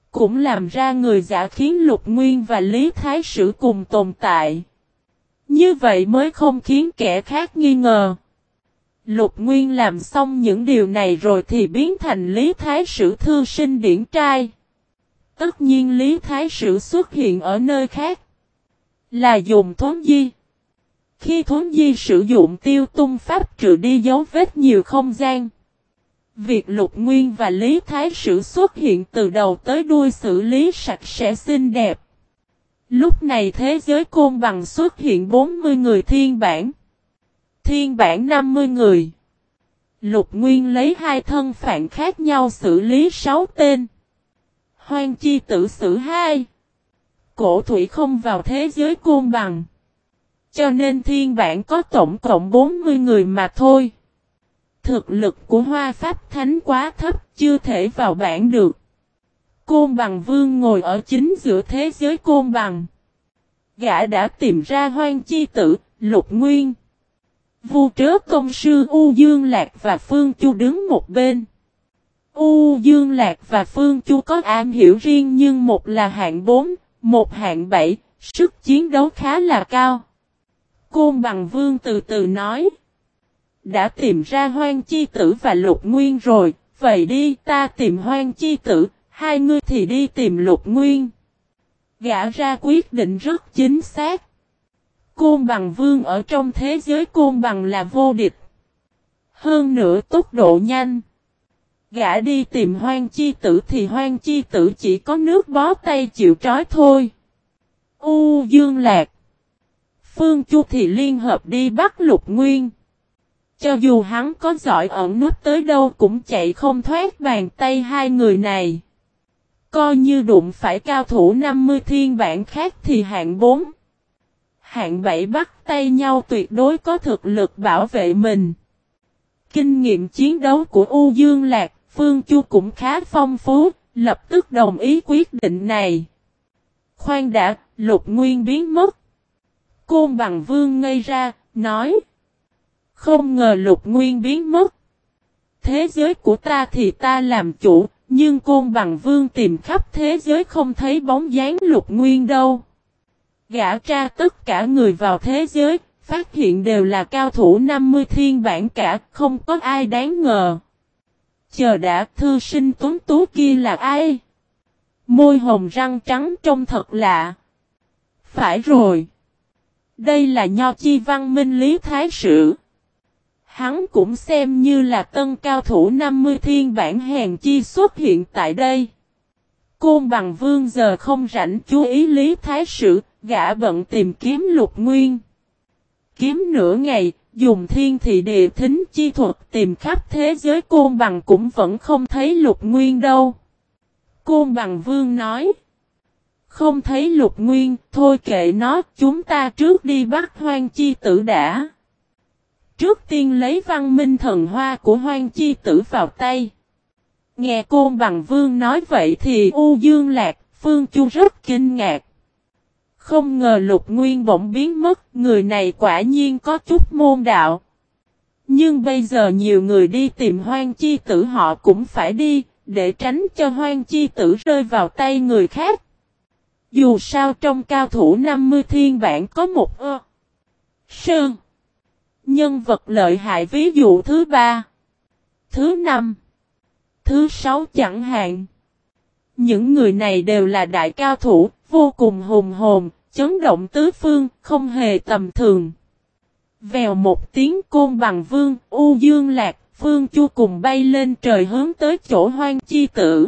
S1: cũng làm ra người giả khiến Lục Nguyên và Lý Thái Sử cùng tồn tại. Như vậy mới không khiến kẻ khác nghi ngờ. Lục Nguyên làm xong những điều này rồi thì biến thành Lý Thái Sử thư sinh điển trai. Tất nhiên Lý Thái Sử xuất hiện ở nơi khác. Là dùng thốn di. Khi thốn di sử dụng tiêu tung pháp trừ đi dấu vết nhiều không gian. Việc Lục Nguyên và Lý Thái Sử xuất hiện từ đầu tới đuôi xử lý sạch sẽ xinh đẹp. Lúc này thế giới côn bằng xuất hiện 40 người thiên bản. Thiên bản 50 người. Lục Nguyên lấy 2 thân phận khác nhau xử lý 6 tên. Hoang chi tử xử 2. Cổ thủy không vào thế giới côn bằng. Cho nên thiên bản có tổng cộng 40 người mà thôi. Thực lực của Hoa Pháp Thánh quá thấp, chưa thể vào bảng được. Côn bằng vương ngồi ở chính giữa thế giới côn bằng. Gã đã tìm ra Hoang chi tử, Lục Nguyên. Vu Trớ Công Sư U Dương Lạc và Phương Chu đứng một bên. U Dương Lạc và Phương Chu có am hiểu riêng nhưng một là hạng 4, một hạng 7, sức chiến đấu khá là cao. Côn bằng vương từ từ nói. Đã tìm ra Hoang chi tử và Lục Nguyên rồi, vậy đi ta tìm Hoang chi tử, hai ngươi thì đi tìm Lục Nguyên. Gã ra quyết định rất chính xác. Côn bằng vương ở trong thế giới côn bằng là vô địch. Hơn nữa tốc độ nhanh. Gã đi tìm Hoang chi tử thì Hoang chi tử chỉ có nước bó tay chịu trói thôi. U Dương Lạc. Phương Chu thì liên hợp đi bắt Lục Nguyên. Cho dù hắn có giỏi ẩn núp tới đâu cũng chạy không thoát bàn tay hai người này. Coi như đụng phải cao thủ 50 thiên bản khác thì hạng 4. Hạng 7 bắt tay nhau tuyệt đối có thực lực bảo vệ mình. Kinh nghiệm chiến đấu của U Dương Lạc, Phương Chu cũng khá phong phú, lập tức đồng ý quyết định này. Khoan đã, Lục Nguyên biến mất. Côn bằng vương ngây ra, nói. Không ngờ Lục Nguyên biến mất. Thế giới của ta thì ta làm chủ, nhưng Côn bằng vương tìm khắp thế giới không thấy bóng dáng Lục Nguyên đâu. Gã tra tất cả người vào thế giới, phát hiện đều là cao thủ 50 thiên bản cả, không có ai đáng ngờ. Chờ đã, thư sinh tuấn tú kia là ai? Môi hồng răng trắng trông thật lạ. Phải rồi. Đây là Nho Chi Văn Minh Lý Thái Sử. Hắn cũng xem như là tân cao thủ 50 thiên bản hèn chi xuất hiện tại đây. Côn bằng vương giờ không rảnh chú ý Lý Thái Sử, gã bận tìm kiếm Lục Nguyên. Kiếm nửa ngày, dùng thiên thị địa thính chi thuật tìm khắp thế giới côn bằng cũng vẫn không thấy Lục Nguyên đâu. Côn bằng vương nói. Không thấy Lục Nguyên, thôi kệ nó, chúng ta trước đi bắt Hoang chi tử đã. Trước tiên lấy văn minh thần hoa của Hoang chi tử vào tay. Nghe Côn bằng vương nói vậy thì U Dương Lạc, Phương Chu rất kinh ngạc. Không ngờ Lục Nguyên bỗng biến mất, người này quả nhiên có chút môn đạo. Nhưng bây giờ nhiều người đi tìm Hoang chi tử họ cũng phải đi, để tránh cho Hoang chi tử rơi vào tay người khác. Dù sao trong cao thủ 50 thiên bản có một Sơn. Nhân vật lợi hại ví dụ thứ 3, thứ 5, thứ 6 chẳng hạn. Những người này đều là đại cao thủ, vô cùng hùng hồn, chấn động tứ phương, không hề tầm thường. Vèo một tiếng Côn bằng vương, U Dương Lạc, Phương Chu cùng bay lên trời hướng tới chỗ Hoang chi tử.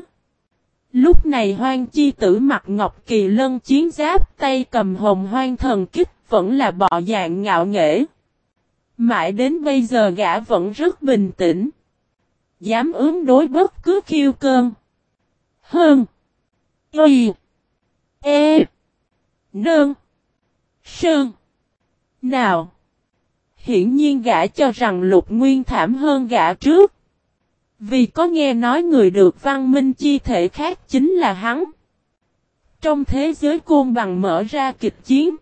S1: Lúc này Hoang chi tử mặc ngọc kỳ lân chiến giáp, tay cầm hồng hoang thần kích, vẫn là bọ dạng ngạo nghễ. Mãi đến bây giờ gã vẫn rất bình tĩnh. Dám ứng đối bất cứ khiêu cơn. Hơn. Y. E. Nơn. Sơn. Nào. Hiển nhiên gã cho rằng Lục Nguyên thảm hơn gã trước. Vì có nghe nói người được văn minh chi thể khác chính là hắn. Trong thế giới côn bằng mở ra kịch chiến.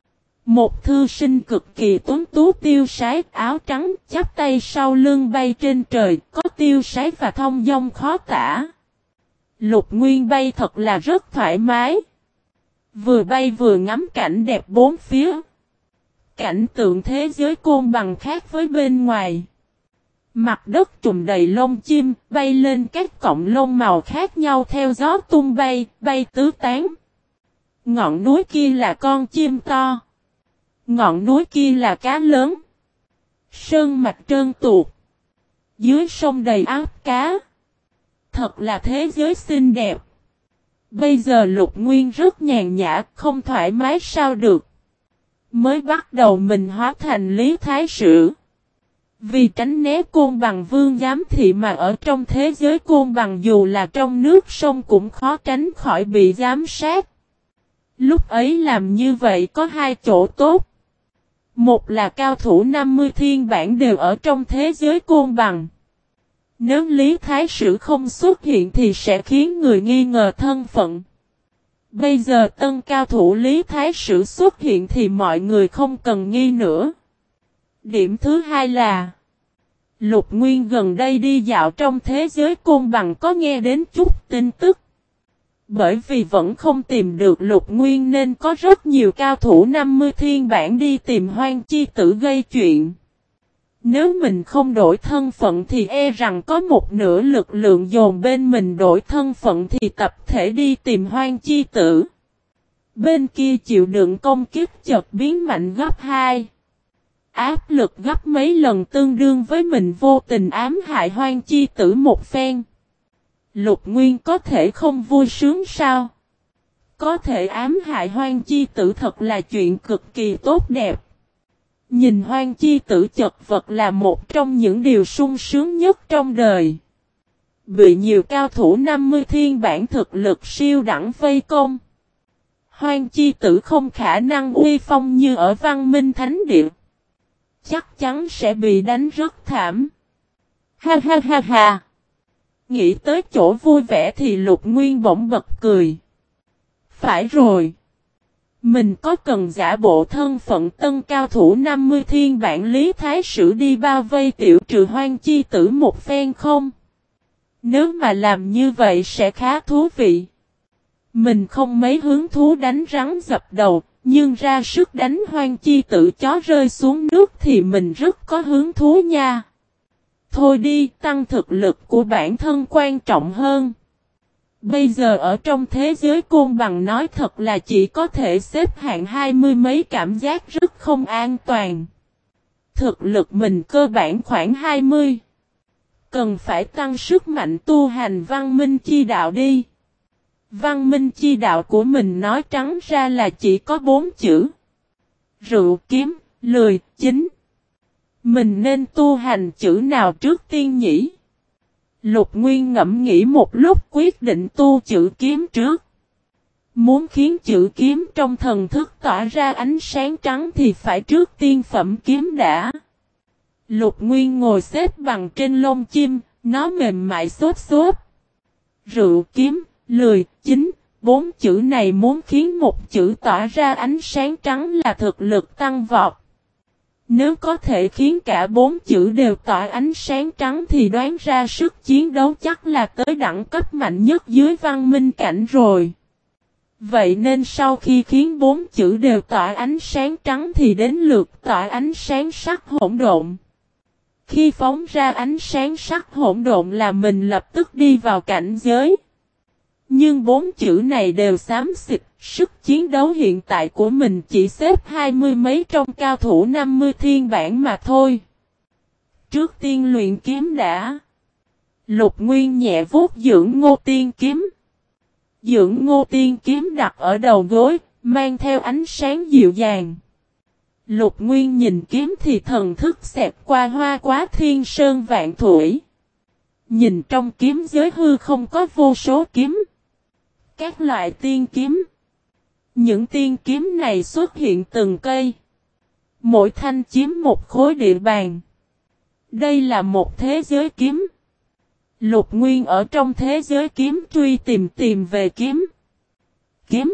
S1: Một thư sinh cực kỳ tuấn tú tiêu sái áo trắng chắp tay sau lưng bay trên trời có tiêu sái và thông dong khó tả. Lục Nguyên bay thật là rất thoải mái. Vừa bay vừa ngắm cảnh đẹp bốn phía. Cảnh tượng thế giới côn bằng khác với bên ngoài. Mặt đất trùm đầy lông chim, bay lên các cọng lông màu khác nhau theo gió tung bay, bay tứ tán. Ngọn núi kia là con chim to. Ngọn núi kia là cá lớn. Sơn mạch trơn tuột. Dưới sông đầy áp cá. Thật là thế giới xinh đẹp. Bây giờ Lục Nguyên rất nhàn nhã, không thoải mái sao được. Mới bắt đầu mình hóa thành Lý Thái Sử. Vì tránh né côn bằng vương giám thị mà ở trong thế giới côn bằng dù là trong nước sông cũng khó tránh khỏi bị giám sát. Lúc ấy làm như vậy có hai chỗ tốt. Một là cao thủ 50 thiên bản đều ở trong thế giới côn bằng. Nếu Lý Thái Sử không xuất hiện thì sẽ khiến người nghi ngờ thân phận. Bây giờ tân cao thủ Lý Thái Sử xuất hiện thì mọi người không cần nghi nữa. Điểm thứ hai là Lục Nguyên gần đây đi dạo trong thế giới côn bằng có nghe đến chút tin tức. Bởi vì vẫn không tìm được Lục Nguyên nên có rất nhiều cao thủ 50 thiên bản đi tìm Hoang Chi Tử gây chuyện. Nếu mình không đổi thân phận thì e rằng có một nửa lực lượng dồn bên mình đổi thân phận thì tập thể đi tìm Hoang Chi Tử. Bên kia chịu đựng công kích chợt biến mạnh gấp 2. Áp lực gấp mấy lần tương đương với mình vô tình ám hại Hoang Chi Tử một phen. Lục Nguyên có thể không vui sướng sao? Có thể ám hại Hoang Chi Tử thật là chuyện cực kỳ tốt đẹp. Nhìn Hoang Chi Tử chật vật là một trong những điều sung sướng nhất trong đời. Bị nhiều cao thủ 50 thiên bản thực lực siêu đẳng vây công. Hoang Chi Tử không khả năng uy phong như ở Văn Minh Thánh Địa. Chắc chắn sẽ bị đánh rất thảm. Ha ha ha ha. Nghĩ tới chỗ vui vẻ thì Lục Nguyên bỗng bật cười. Phải rồi. Mình có cần giả bộ thân phận tân cao thủ 50 thiên bản Lý Thái Sử đi bao vây tiểu trừ Hoang Chi Tử một phen không? Nếu mà làm như vậy sẽ khá thú vị. Mình không mấy hứng thú đánh rắn dập đầu, nhưng ra sức đánh Hoang Chi Tử chó rơi xuống nước thì mình rất có hứng thú nha. Thôi đi, tăng thực lực của bản thân quan trọng hơn. Bây giờ ở trong thế giới côn bằng nói thật là chỉ có thể xếp hạng 20 mấy, cảm giác rất không an toàn. Thực lực mình cơ bản khoảng 20. Cần phải tăng sức mạnh tu hành văn minh chi đạo đi. Văn minh chi đạo của mình nói trắng ra là chỉ có 4 chữ. Rượu kiếm, lười, chính. Mình nên tu hành chữ nào trước tiên nhỉ? Lục Nguyên ngẫm nghĩ một lúc quyết định tu chữ kiếm trước. Muốn khiến chữ kiếm trong thần thức tỏa ra ánh sáng trắng thì phải trước tiên phẩm kiếm đã. Lục Nguyên ngồi xếp bằng trên lông chim, nó mềm mại xốp xốp. Rượu kiếm, lười, chính, 4 chữ này muốn khiến một chữ tỏa ra ánh sáng trắng là thực lực tăng vọt. Nếu có thể khiến cả 4 chữ đều tỏa ánh sáng trắng thì đoán ra sức chiến đấu chắc là tới đẳng cấp mạnh nhất dưới văn minh cảnh rồi. Vậy nên sau khi khiến 4 chữ đều tỏa ánh sáng trắng thì đến lượt tỏa ánh sáng sắc hỗn độn. Khi phóng ra ánh sáng sắc hỗn độn là mình lập tức đi vào cảnh giới. Nhưng 4 chữ này đều xám xịt, sức chiến đấu hiện tại của mình chỉ xếp 20 mấy trong cao thủ 50 thiên bản mà thôi. Trước tiên luyện kiếm đã. Lục Nguyên nhẹ vuốt dưỡng ngô tiên kiếm. Dưỡng ngô tiên kiếm đặt ở đầu gối, mang theo ánh sáng dịu dàng. Lục Nguyên nhìn kiếm thì thần thức xẹt qua hoa quá thiên sơn vạn thủy. Nhìn trong kiếm giới hư không có vô số kiếm. Các loại tiên kiếm. Những tiên kiếm này xuất hiện từng cây. Mỗi thanh chiếm một khối địa bàn. Đây là một thế giới kiếm. Lục Nguyên ở trong thế giới kiếm truy tìm về kiếm. Kiếm.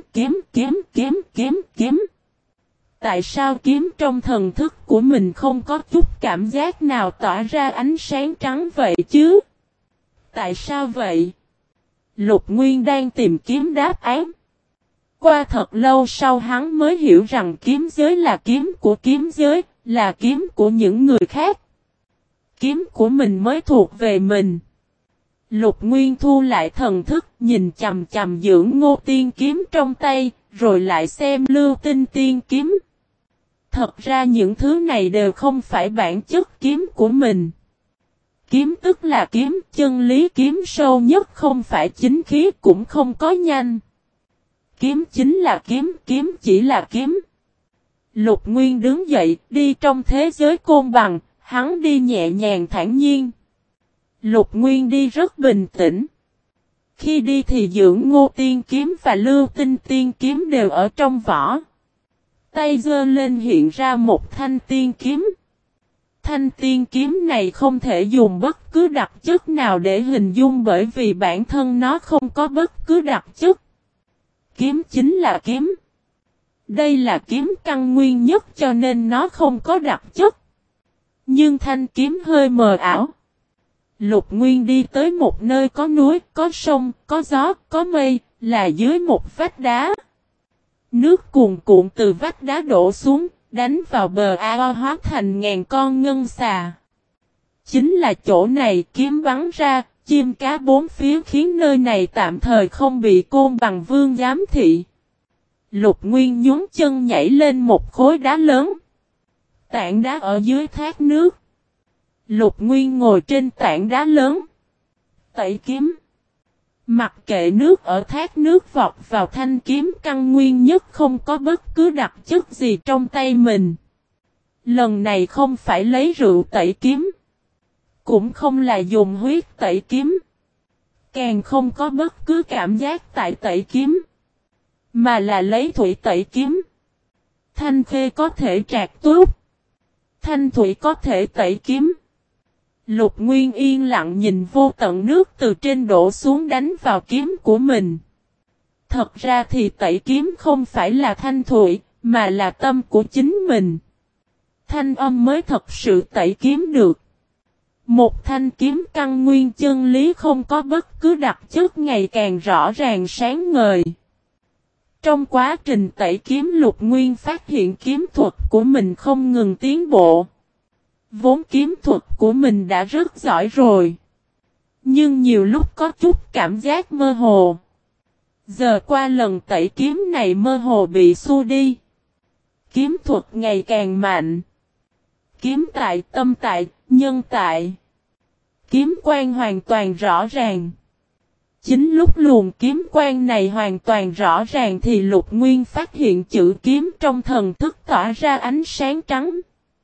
S1: Tại sao kiếm trong thần thức của mình không có chút cảm giác nào tỏa ra ánh sáng trắng vậy chứ? Tại sao vậy? Lục Nguyên đang tìm kiếm đáp án. Qua thật lâu sau hắn mới hiểu rằng kiếm giới là kiếm của kiếm giới, là kiếm của những người khác. Kiếm của mình mới thuộc về mình. Lục Nguyên thu lại thần thức, nhìn chằm chằm Dưỡng Ngô Tiên kiếm trong tay, rồi lại xem Lưu Tinh Tiên kiếm. Thật ra những thứ này đều không phải bản chất kiếm của mình. Kiếm tức là kiếm, chân lý kiếm sâu nhất không phải chính khí cũng không có nhanh. Kiếm chính là kiếm, kiếm chỉ là kiếm. Lục Nguyên đứng dậy, đi trong thế giới côn bằng, hắn đi nhẹ nhàng thản nhiên. Lục Nguyên đi rất bình tĩnh. Khi đi thì Dưỡng Ngô Tiên kiếm và Lưu Tinh Tiên kiếm đều ở trong vỏ. Tay giơ lên hiện ra một thanh tiên kiếm. Thanh tiên kiếm này không thể dùng bất cứ đặc chất nào để hình dung bởi vì bản thân nó không có bất cứ đặc chất. Kiếm chính là kiếm. Đây là kiếm căn nguyên nhất cho nên nó không có đặc chất. Nhưng thanh kiếm hơi mờ ảo. Lục Nguyên đi tới một nơi có núi, có sông, có gió, có mây, là dưới một vách đá. Nước cuồn cuộn từ vách đá đổ xuống, đánh vào bờ ao hóa thành ngàn con ngân xà. Chính là chỗ này kiếm bắn ra, chim cá bốn phía khiến nơi này tạm thời không bị côn bằng vương giám thị. Lục Nguyên nhún chân nhảy lên một khối đá lớn. Tảng đá ở dưới thác nước. Lục Nguyên ngồi trên tảng đá lớn. Tẩy kiếm. Mặc kệ nước ở thác nước vọt vào thanh kiếm căn nguyên nhất không có bất cứ đặc chất gì trong tay mình. Lần này không phải lấy rượu tẩy kiếm. Cũng không là dùng huyết tẩy kiếm. Càng không có bất cứ cảm giác tại tẩy kiếm. Mà là lấy thủy tẩy kiếm. Thanh khê có thể trạc tốt. Thanh thủy có thể tẩy kiếm. Lục Nguyên yên lặng nhìn vô tận nước từ trên đổ xuống đánh vào kiếm của mình. Thật ra thì tẩy kiếm không phải là thanh thủy, mà là tâm của chính mình. Thanh âm mới thật sự tẩy kiếm được. Một thanh kiếm căn nguyên chân lý không có bất cứ đặc chất ngày càng rõ ràng sáng ngời. Trong quá trình tẩy kiếm Lục Nguyên phát hiện kiếm thuật của mình không ngừng tiến bộ. Vốn kiếm thuật của mình đã rất giỏi rồi. Nhưng nhiều lúc có chút cảm giác mơ hồ. Giờ qua lần tẩy kiếm này mơ hồ bị xua đi. Kiếm thuật ngày càng mạnh. Kiếm tại, tâm tại, nhân tại. Kiếm quan hoàn toàn rõ ràng. Chính lúc luồng kiếm quan này hoàn toàn rõ ràng thì Lục Nguyên phát hiện chữ kiếm trong thần thức tỏa ra ánh sáng trắng.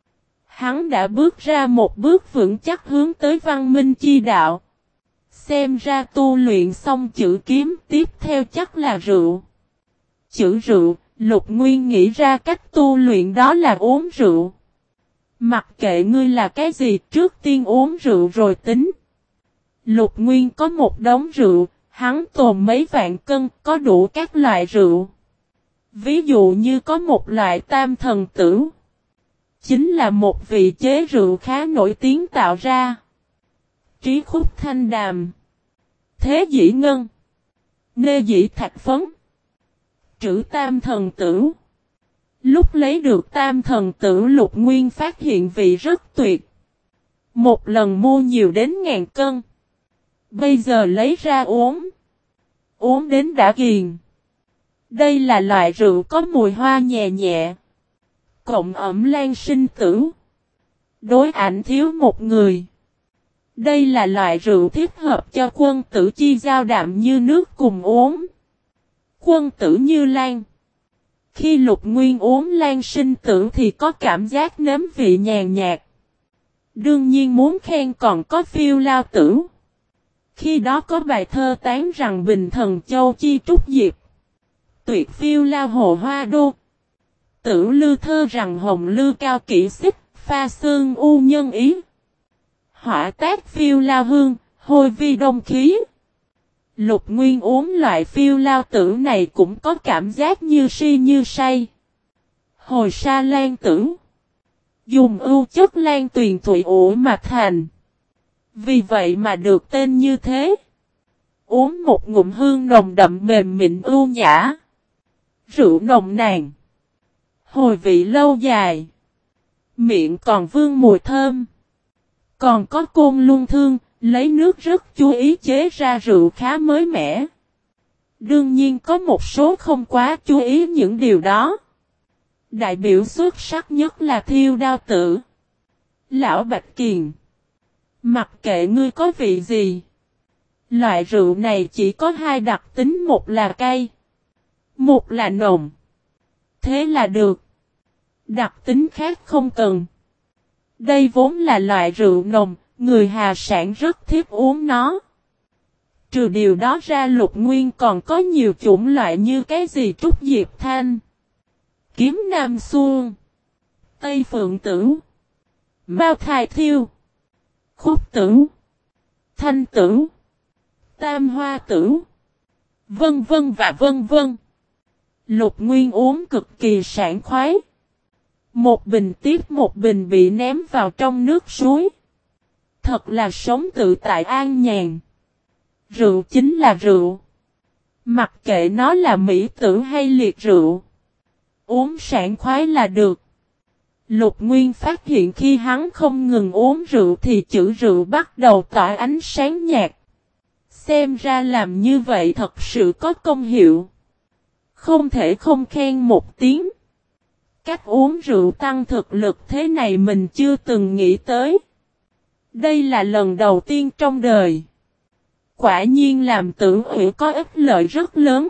S1: Hắn đã bước ra một bước vững chắc hướng tới văn minh chi đạo. Xem ra tu luyện xong chữ kiếm tiếp theo chắc là rượu. Chữ rượu, Lục Nguyên nghĩ ra cách tu luyện đó là uống rượu. Mặc kệ ngươi là cái gì trước tiên uống rượu rồi tính. Lục Nguyên có một đống rượu, hắn tồn mấy vạn cân có đủ các loại rượu. Ví dụ như có một loại tam thần tử. Chính là một vị chế rượu khá nổi tiếng tạo ra. Trí khúc thanh đàm. Thế dĩ ngân. Nê dĩ thạch phấn. Trữ tam thần tử. Lúc lấy được tam thần tử Lục Nguyên phát hiện vị rất tuyệt. Một lần mua nhiều đến ngàn cân. Bây giờ lấy ra uống. Uống đến đã ghiền. Đây là loại rượu có mùi hoa nhẹ nhẹ. Cộng ẩm lan sinh tử. Đối ảnh thiếu một người. Đây là loại rượu thích hợp cho quân tử chi giao đạm như nước cùng uống. Quân tử như lan. Khi Lục Nguyên uống lan sinh tử thì có cảm giác nếm vị nhàn nhạt. Đương nhiên muốn khen còn có phiêu lao tử. Khi đó có bài thơ tán rằng bình thần châu chi trúc diệp. Tuyệt phiêu lao hồ hoa đô. Tử lư thơ rằng hồng lư cao kỹ xích, pha xương u nhân ý. Hỏa tác phiêu lao hương, hôi vi đông khí. Lục Nguyên uống loại phiêu lao tử này cũng có cảm giác như si như say. Hồi sa lan tử. Dùng ưu chất lan tuyền thủy ủ mà thành. Vì vậy mà được tên như thế. Uống một ngụm hương nồng đậm mềm mịn ưu nhã. Rượu nồng nàn. Hồi vị lâu dài. Miệng còn vương mùi thơm. Còn có Côn Luân Thương, lấy nước rất chú ý chế ra rượu khá mới mẻ. Đương nhiên có một số không quá chú ý những điều đó. Đại biểu xuất sắc nhất là Thiêu Đao Tử. Lão Bạch Kiền. Mặc kệ ngươi có vị gì. Loại rượu này chỉ có hai đặc tính, một là cay, một là nồng. Thế là được. Đặc tính khác không cần. Đây vốn là loại rượu nồng, người Hà Sản rất thích uống nó. Trừ điều đó ra Lục Nguyên còn có nhiều chủng loại như cái gì Trúc Diệp Thanh, Kiếm Nam Xuân, Tây Phượng Tử, Mao Thái Thiêu, Khúc Tử, Thanh Tử, Tam Hoa Tử, vân vân và vân vân. Lục Nguyên uống cực kỳ sảng khoái. Một bình tiếp một bình bị ném vào trong nước suối. Thật là sống tự tại an nhàn. Rượu chính là rượu. Mặc kệ nó là mỹ tử hay liệt rượu. Uống sảng khoái là được. Lục Nguyên phát hiện khi hắn không ngừng uống rượu thì chữ rượu bắt đầu tỏa ánh sáng nhạt. Xem ra làm như vậy thật sự có công hiệu. Không thể không khen một tiếng. Cách uống rượu tăng thực lực thế này mình chưa từng nghĩ tới. Đây là lần đầu tiên trong đời. Quả nhiên làm Tử Hủy có ích lợi rất lớn.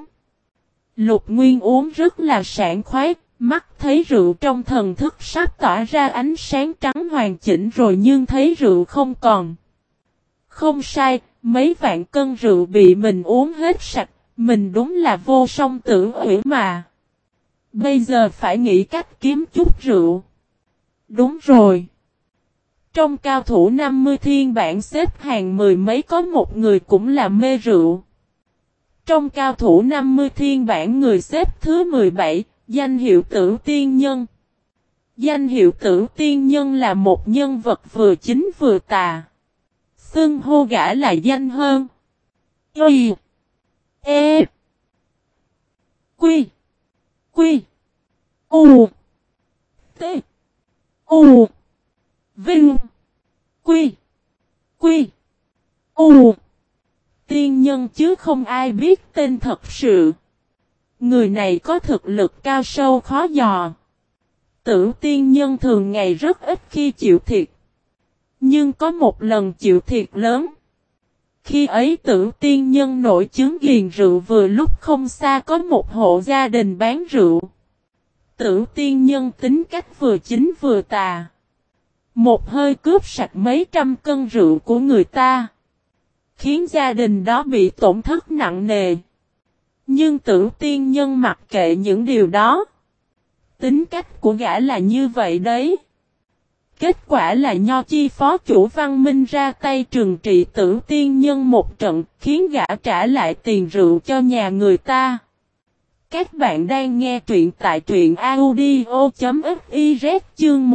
S1: Lục Nguyên uống rất là sảng khoái, mắt thấy rượu trong thần thức sắp tỏa ra ánh sáng trắng hoàn chỉnh rồi nhưng thấy rượu không còn. Không sai, mấy vạn cân rượu bị mình uống hết sạch, mình đúng là vô song Tử Hủy mà. Bây giờ phải nghĩ cách kiếm chút rượu. Đúng rồi. Trong cao thủ 50 thiên bản xếp hàng mười mấy có một người cũng là mê rượu. Trong cao thủ 50 thiên bản người xếp thứ 17, danh hiệu Tử Tiên Nhân. Danh hiệu Tử Tiên Nhân là một nhân vật vừa chính vừa tà. Xưng hô gã là danh hơn. Y. E. Quy. Quy. U. T. U. Vinh. Quy. Quy. U. Tiên nhân chứ không ai biết tên thật sự. Người này có thực lực cao sâu khó dò. Tử tiên nhân thường ngày rất ít khi chịu thiệt. Nhưng có một lần chịu thiệt lớn. Khi ấy Tử tiên nhân nổi chứng ghiền rượu vừa lúc không xa có một hộ gia đình bán rượu. Tử tiên nhân tính cách vừa chính vừa tà. Một hơi cướp sạch mấy trăm cân rượu của người ta. Khiến gia đình đó bị tổn thất nặng nề. Nhưng Tử tiên nhân mặc kệ những điều đó. Tính cách của gã là như vậy đấy. Kết quả là Nho Chi phó chủ Văn Minh ra tay trừng trị Tử tiên nhân một trận, khiến gã trả lại tiền rượu cho nhà người ta. Các bạn đang nghe truyện tại truyện audio.fiz chương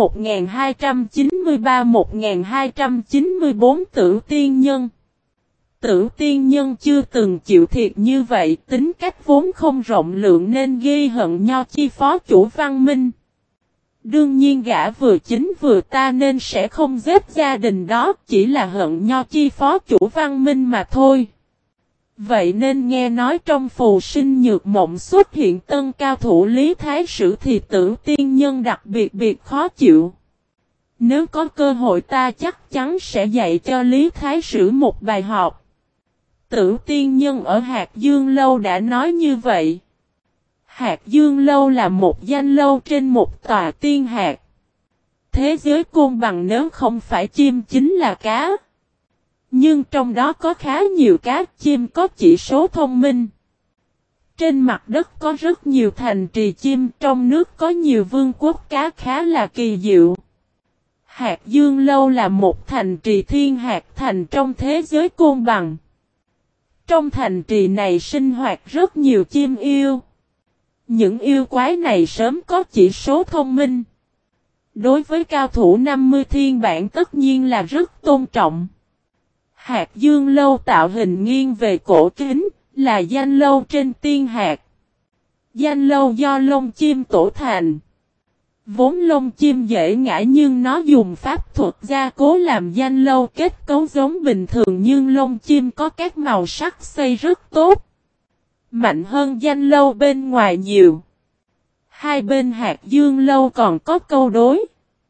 S1: 1293-1294 Tử tiên nhân. Tử tiên nhân chưa từng chịu thiệt như vậy, tính cách vốn không rộng lượng nên ghi hận Nho Chi phó chủ Văn Minh. Đương nhiên gã vừa chính vừa ta nên sẽ không giết gia đình đó, chỉ là hận Nho Chi phó chủ Văn Minh mà thôi. Vậy nên nghe nói trong phù sinh nhược mộng xuất hiện tân cao thủ Lý Thái Sử thì Tử tiên nhân đặc biệt khó chịu. Nếu có cơ hội ta chắc chắn sẽ dạy cho Lý Thái Sử một bài học. Tử tiên nhân ở Hạt Dương Lâu đã nói như vậy. Hạt Dương Lâu là một danh lâu trên một tòa tiên hạt. Thế giới côn bằng nếu không phải chim chính là cá. Nhưng trong đó có khá nhiều cá chim có chỉ số thông minh. Trên mặt đất có rất nhiều thành trì chim, trong nước có nhiều vương quốc cá khá là kỳ diệu. Hạt Dương Lâu là một thành trì thiên hạt thành trong thế giới côn bằng. Trong thành trì này sinh hoạt rất nhiều chim yêu. Những yêu quái này sớm có chỉ số thông minh. Đối với cao thủ 50 thiên bản tất nhiên là rất tôn trọng. Hạt Dương Lâu tạo hình nghiêng về cổ kính, là danh lâu trên tiên hạt. Danh lâu do lông chim tổ thành. Vốn lông chim dễ ngã nhưng nó dùng pháp thuật gia cố làm danh lâu kết cấu giống bình thường nhưng lông chim có các màu sắc xây rất tốt. Mạnh hơn danh lâu bên ngoài nhiều. Hai bên hạt Dương Lâu còn có câu đối.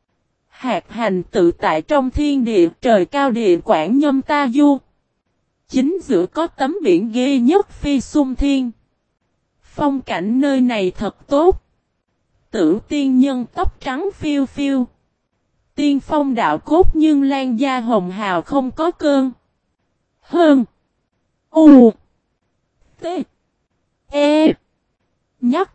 S1: Hạt hành tự tại trong thiên địa trời cao địa quảng nhâm ta du. Chính giữa có tấm biển ghê nhất phi xung thiên. Phong cảnh nơi này thật tốt. Tử tiên nhân tóc trắng phiêu phiêu. Tiên phong đạo cốt nhưng lan da hồng hào không có cơn. Hơn. U. T. E. Nhắc.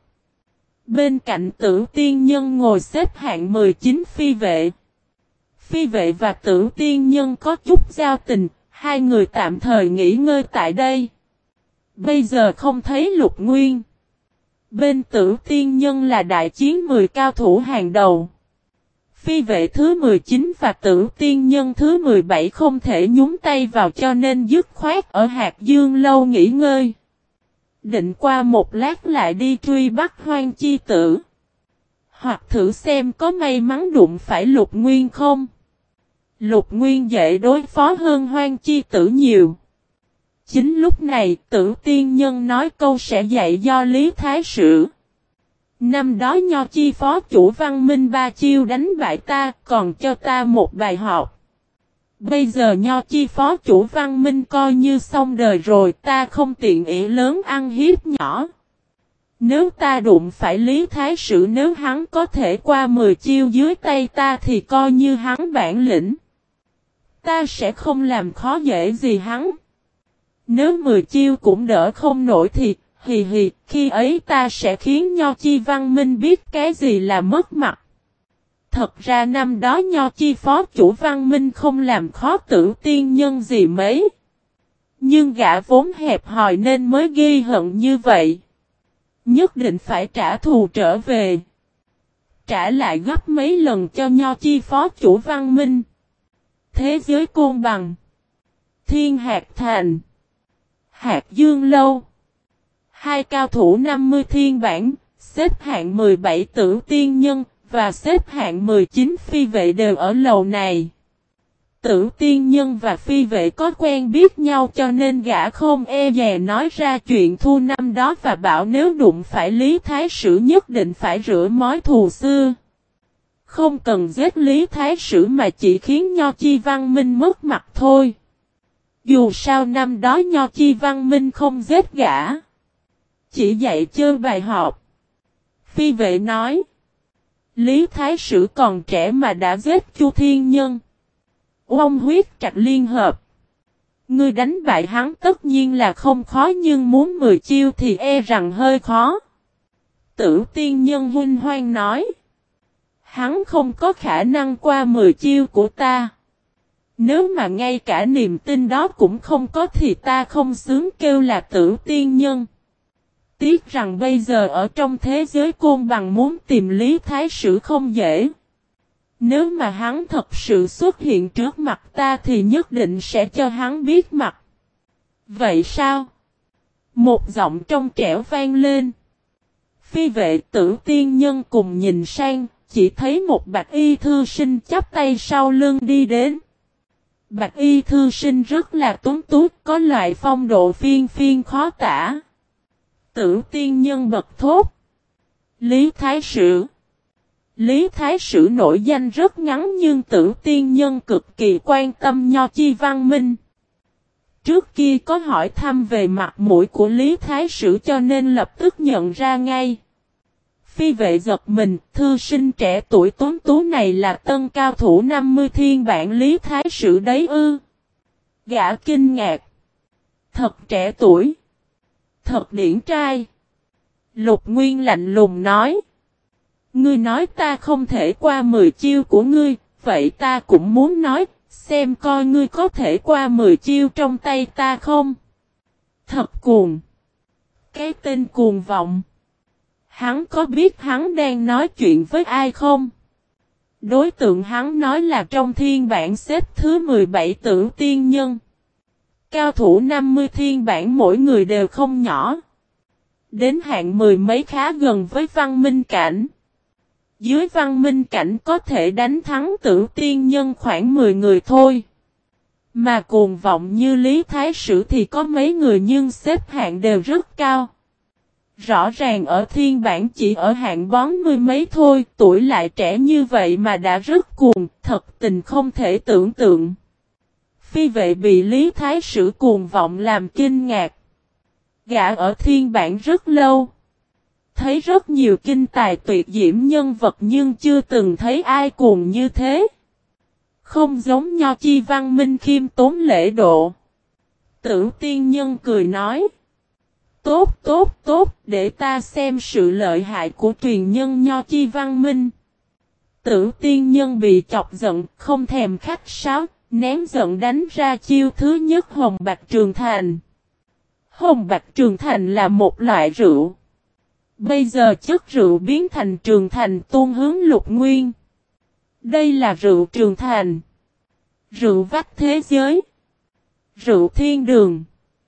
S1: Bên cạnh tử tiên nhân ngồi xếp hạng 19 phi vệ. Phi vệ và tử tiên nhân có chút giao tình, hai người tạm thời nghỉ ngơi tại đây. Bây giờ không thấy Lục Nguyên. Bên tử tiên nhân là đại chiến 10 cao thủ hàng đầu. Phi vệ thứ 19 và tử tiên nhân thứ 17 không thể nhúng tay vào cho nên dứt khoát ở Hạt Dương Lâu nghỉ ngơi. Định qua một lát lại đi truy bắt Hoang Chi Tử. Hoặc thử xem có may mắn đụng phải Lục Nguyên không. Lục Nguyên dễ đối phó hơn Hoang Chi Tử nhiều. Chính lúc này Tử tiên nhân nói câu sẽ dạy do Lý Thái Sử. Năm đó Nho Chi phó chủ Văn Minh ba chiêu đánh bại ta còn cho ta một bài học. Bây giờ Nho Chi phó chủ Văn Minh coi như xong đời rồi ta không tiện ỷ lớn ăn hiếp nhỏ. Nếu ta đụng phải Lý Thái Sử nếu hắn có thể qua 10 chiêu dưới tay ta thì coi như hắn bản lĩnh. Ta sẽ không làm khó dễ gì hắn. Nếu 10 chiêu cũng đỡ không nổi thì, hì hì, khi ấy ta sẽ khiến Nho Chi Văn Minh biết cái gì là mất mặt. Thật ra năm đó Nho Chi phó chủ Văn Minh không làm khó Tử tiên nhân gì mấy. Nhưng gã vốn hẹp hòi nên mới ghi hận như vậy. Nhất định phải trả thù trở về. Trả lại gấp mấy lần cho Nho Chi phó chủ Văn Minh. Thế giới côn bằng. Thiên Hạt Thành. Hạt Dương Lâu. Hai cao thủ 50 thiên bản, xếp hạng 17 tử tiên nhân, và xếp hạng 19 phi vệ đều ở lầu này. Tử tiên nhân và phi vệ có quen biết nhau cho nên gã không e dè nói ra chuyện thu năm đó và bảo nếu đụng phải Lý Thái Sử nhất định phải rửa mối thù xưa. Không cần giết Lý Thái Sử mà chỉ khiến Nho Chi Văn Minh mất mặt thôi. Dù sao năm đó Nho Chi Văn Minh không giết gã. Chỉ dạy chơi bài học. Phi vệ nói. Lý Thái Sử còn trẻ mà đã giết Chu Thiên Nhân. Ông huyết trạch liên hợp. Ngươi đánh bại hắn tất nhiên là không khó nhưng muốn 10 chiêu thì e rằng hơi khó. Tử tiên nhân huynh hoang nói. Hắn không có khả năng qua 10 chiêu của ta. Nếu mà ngay cả niềm tin đó cũng không có thì ta không xứng kêu là tử tiên nhân. Tiếc rằng bây giờ ở trong thế giới côn bằng muốn tìm Lý Thái Sử không dễ. Nếu mà hắn thật sự xuất hiện trước mặt ta thì nhất định sẽ cho hắn biết mặt. Vậy sao? Một giọng trong trẻo vang lên. Phi vệ tử tiên nhân cùng nhìn sang, chỉ thấy một bạch y thư sinh chắp tay sau lưng đi đến. Bạch y thư sinh rất là tuấn tú, có loại phong độ phiên phiên khó tả. Tử tiên nhân bật thốt. Lý Thái Sử. Lý Thái Sử nổi danh rất ngắn nhưng tử tiên nhân cực kỳ quan tâm Nho Chi Văn Minh. Trước kia có hỏi thăm về mặt mũi của Lý Thái Sử cho nên lập tức nhận ra ngay. Phi vệ giật mình, thư sinh trẻ tuổi tuấn tú này là tân cao thủ 50 thiên bản Lý Thái Sử đấy ư. Gã kinh ngạc. Thật trẻ tuổi. Thật điển trai. Lục Nguyên lạnh lùng nói. Ngươi nói ta không thể qua 10 chiêu của ngươi, vậy ta cũng muốn nói, xem coi ngươi có thể qua 10 chiêu trong tay ta không. Thật cuồng. Cái tên cuồng vọng. Hắn có biết hắn đang nói chuyện với ai không? Đối tượng hắn nói là trong thiên bản xếp thứ 17 tử tiên nhân. Cao thủ 50 thiên bản mỗi người đều không nhỏ. Đến hạng mười mấy khá gần với văn minh cảnh. Dưới văn minh cảnh có thể đánh thắng Tử Tiên Nhân khoảng 10 người thôi. Mà cuồng vọng như Lý Thái Sử thì có mấy người nhưng xếp hạng đều rất cao. Rõ ràng ở thiên bản chỉ ở hạng bón mươi mấy thôi, tuổi lại trẻ như vậy mà đã rất cuồng, thật tình không thể tưởng tượng. Phi vệ bị Lý Thái Sử cuồng vọng làm kinh ngạc. Gã ở thiên bản rất lâu. Thấy rất nhiều kinh tài tuyệt diễm nhân vật nhưng chưa từng thấy ai cuồng như thế. Không giống Nho Chi văn minh khiêm tốn lễ độ. Tử Tiên Nhân cười nói. Tốt tốt tốt, để ta xem sự lợi hại của truyền nhân Nho Chi văn minh. Tử Tiên Nhân bị chọc giận, không thèm khách sáo, ném giận đánh ra chiêu thứ nhất Hồng Bạch Trường Thành. Hồng Bạch Trường Thành là một loại rượu. Bây giờ chất rượu biến thành Trường Thành tuôn hướng Lục Nguyên. Đây là rượu Trường Thành. Rượu vách thế giới. Rượu thiên đường.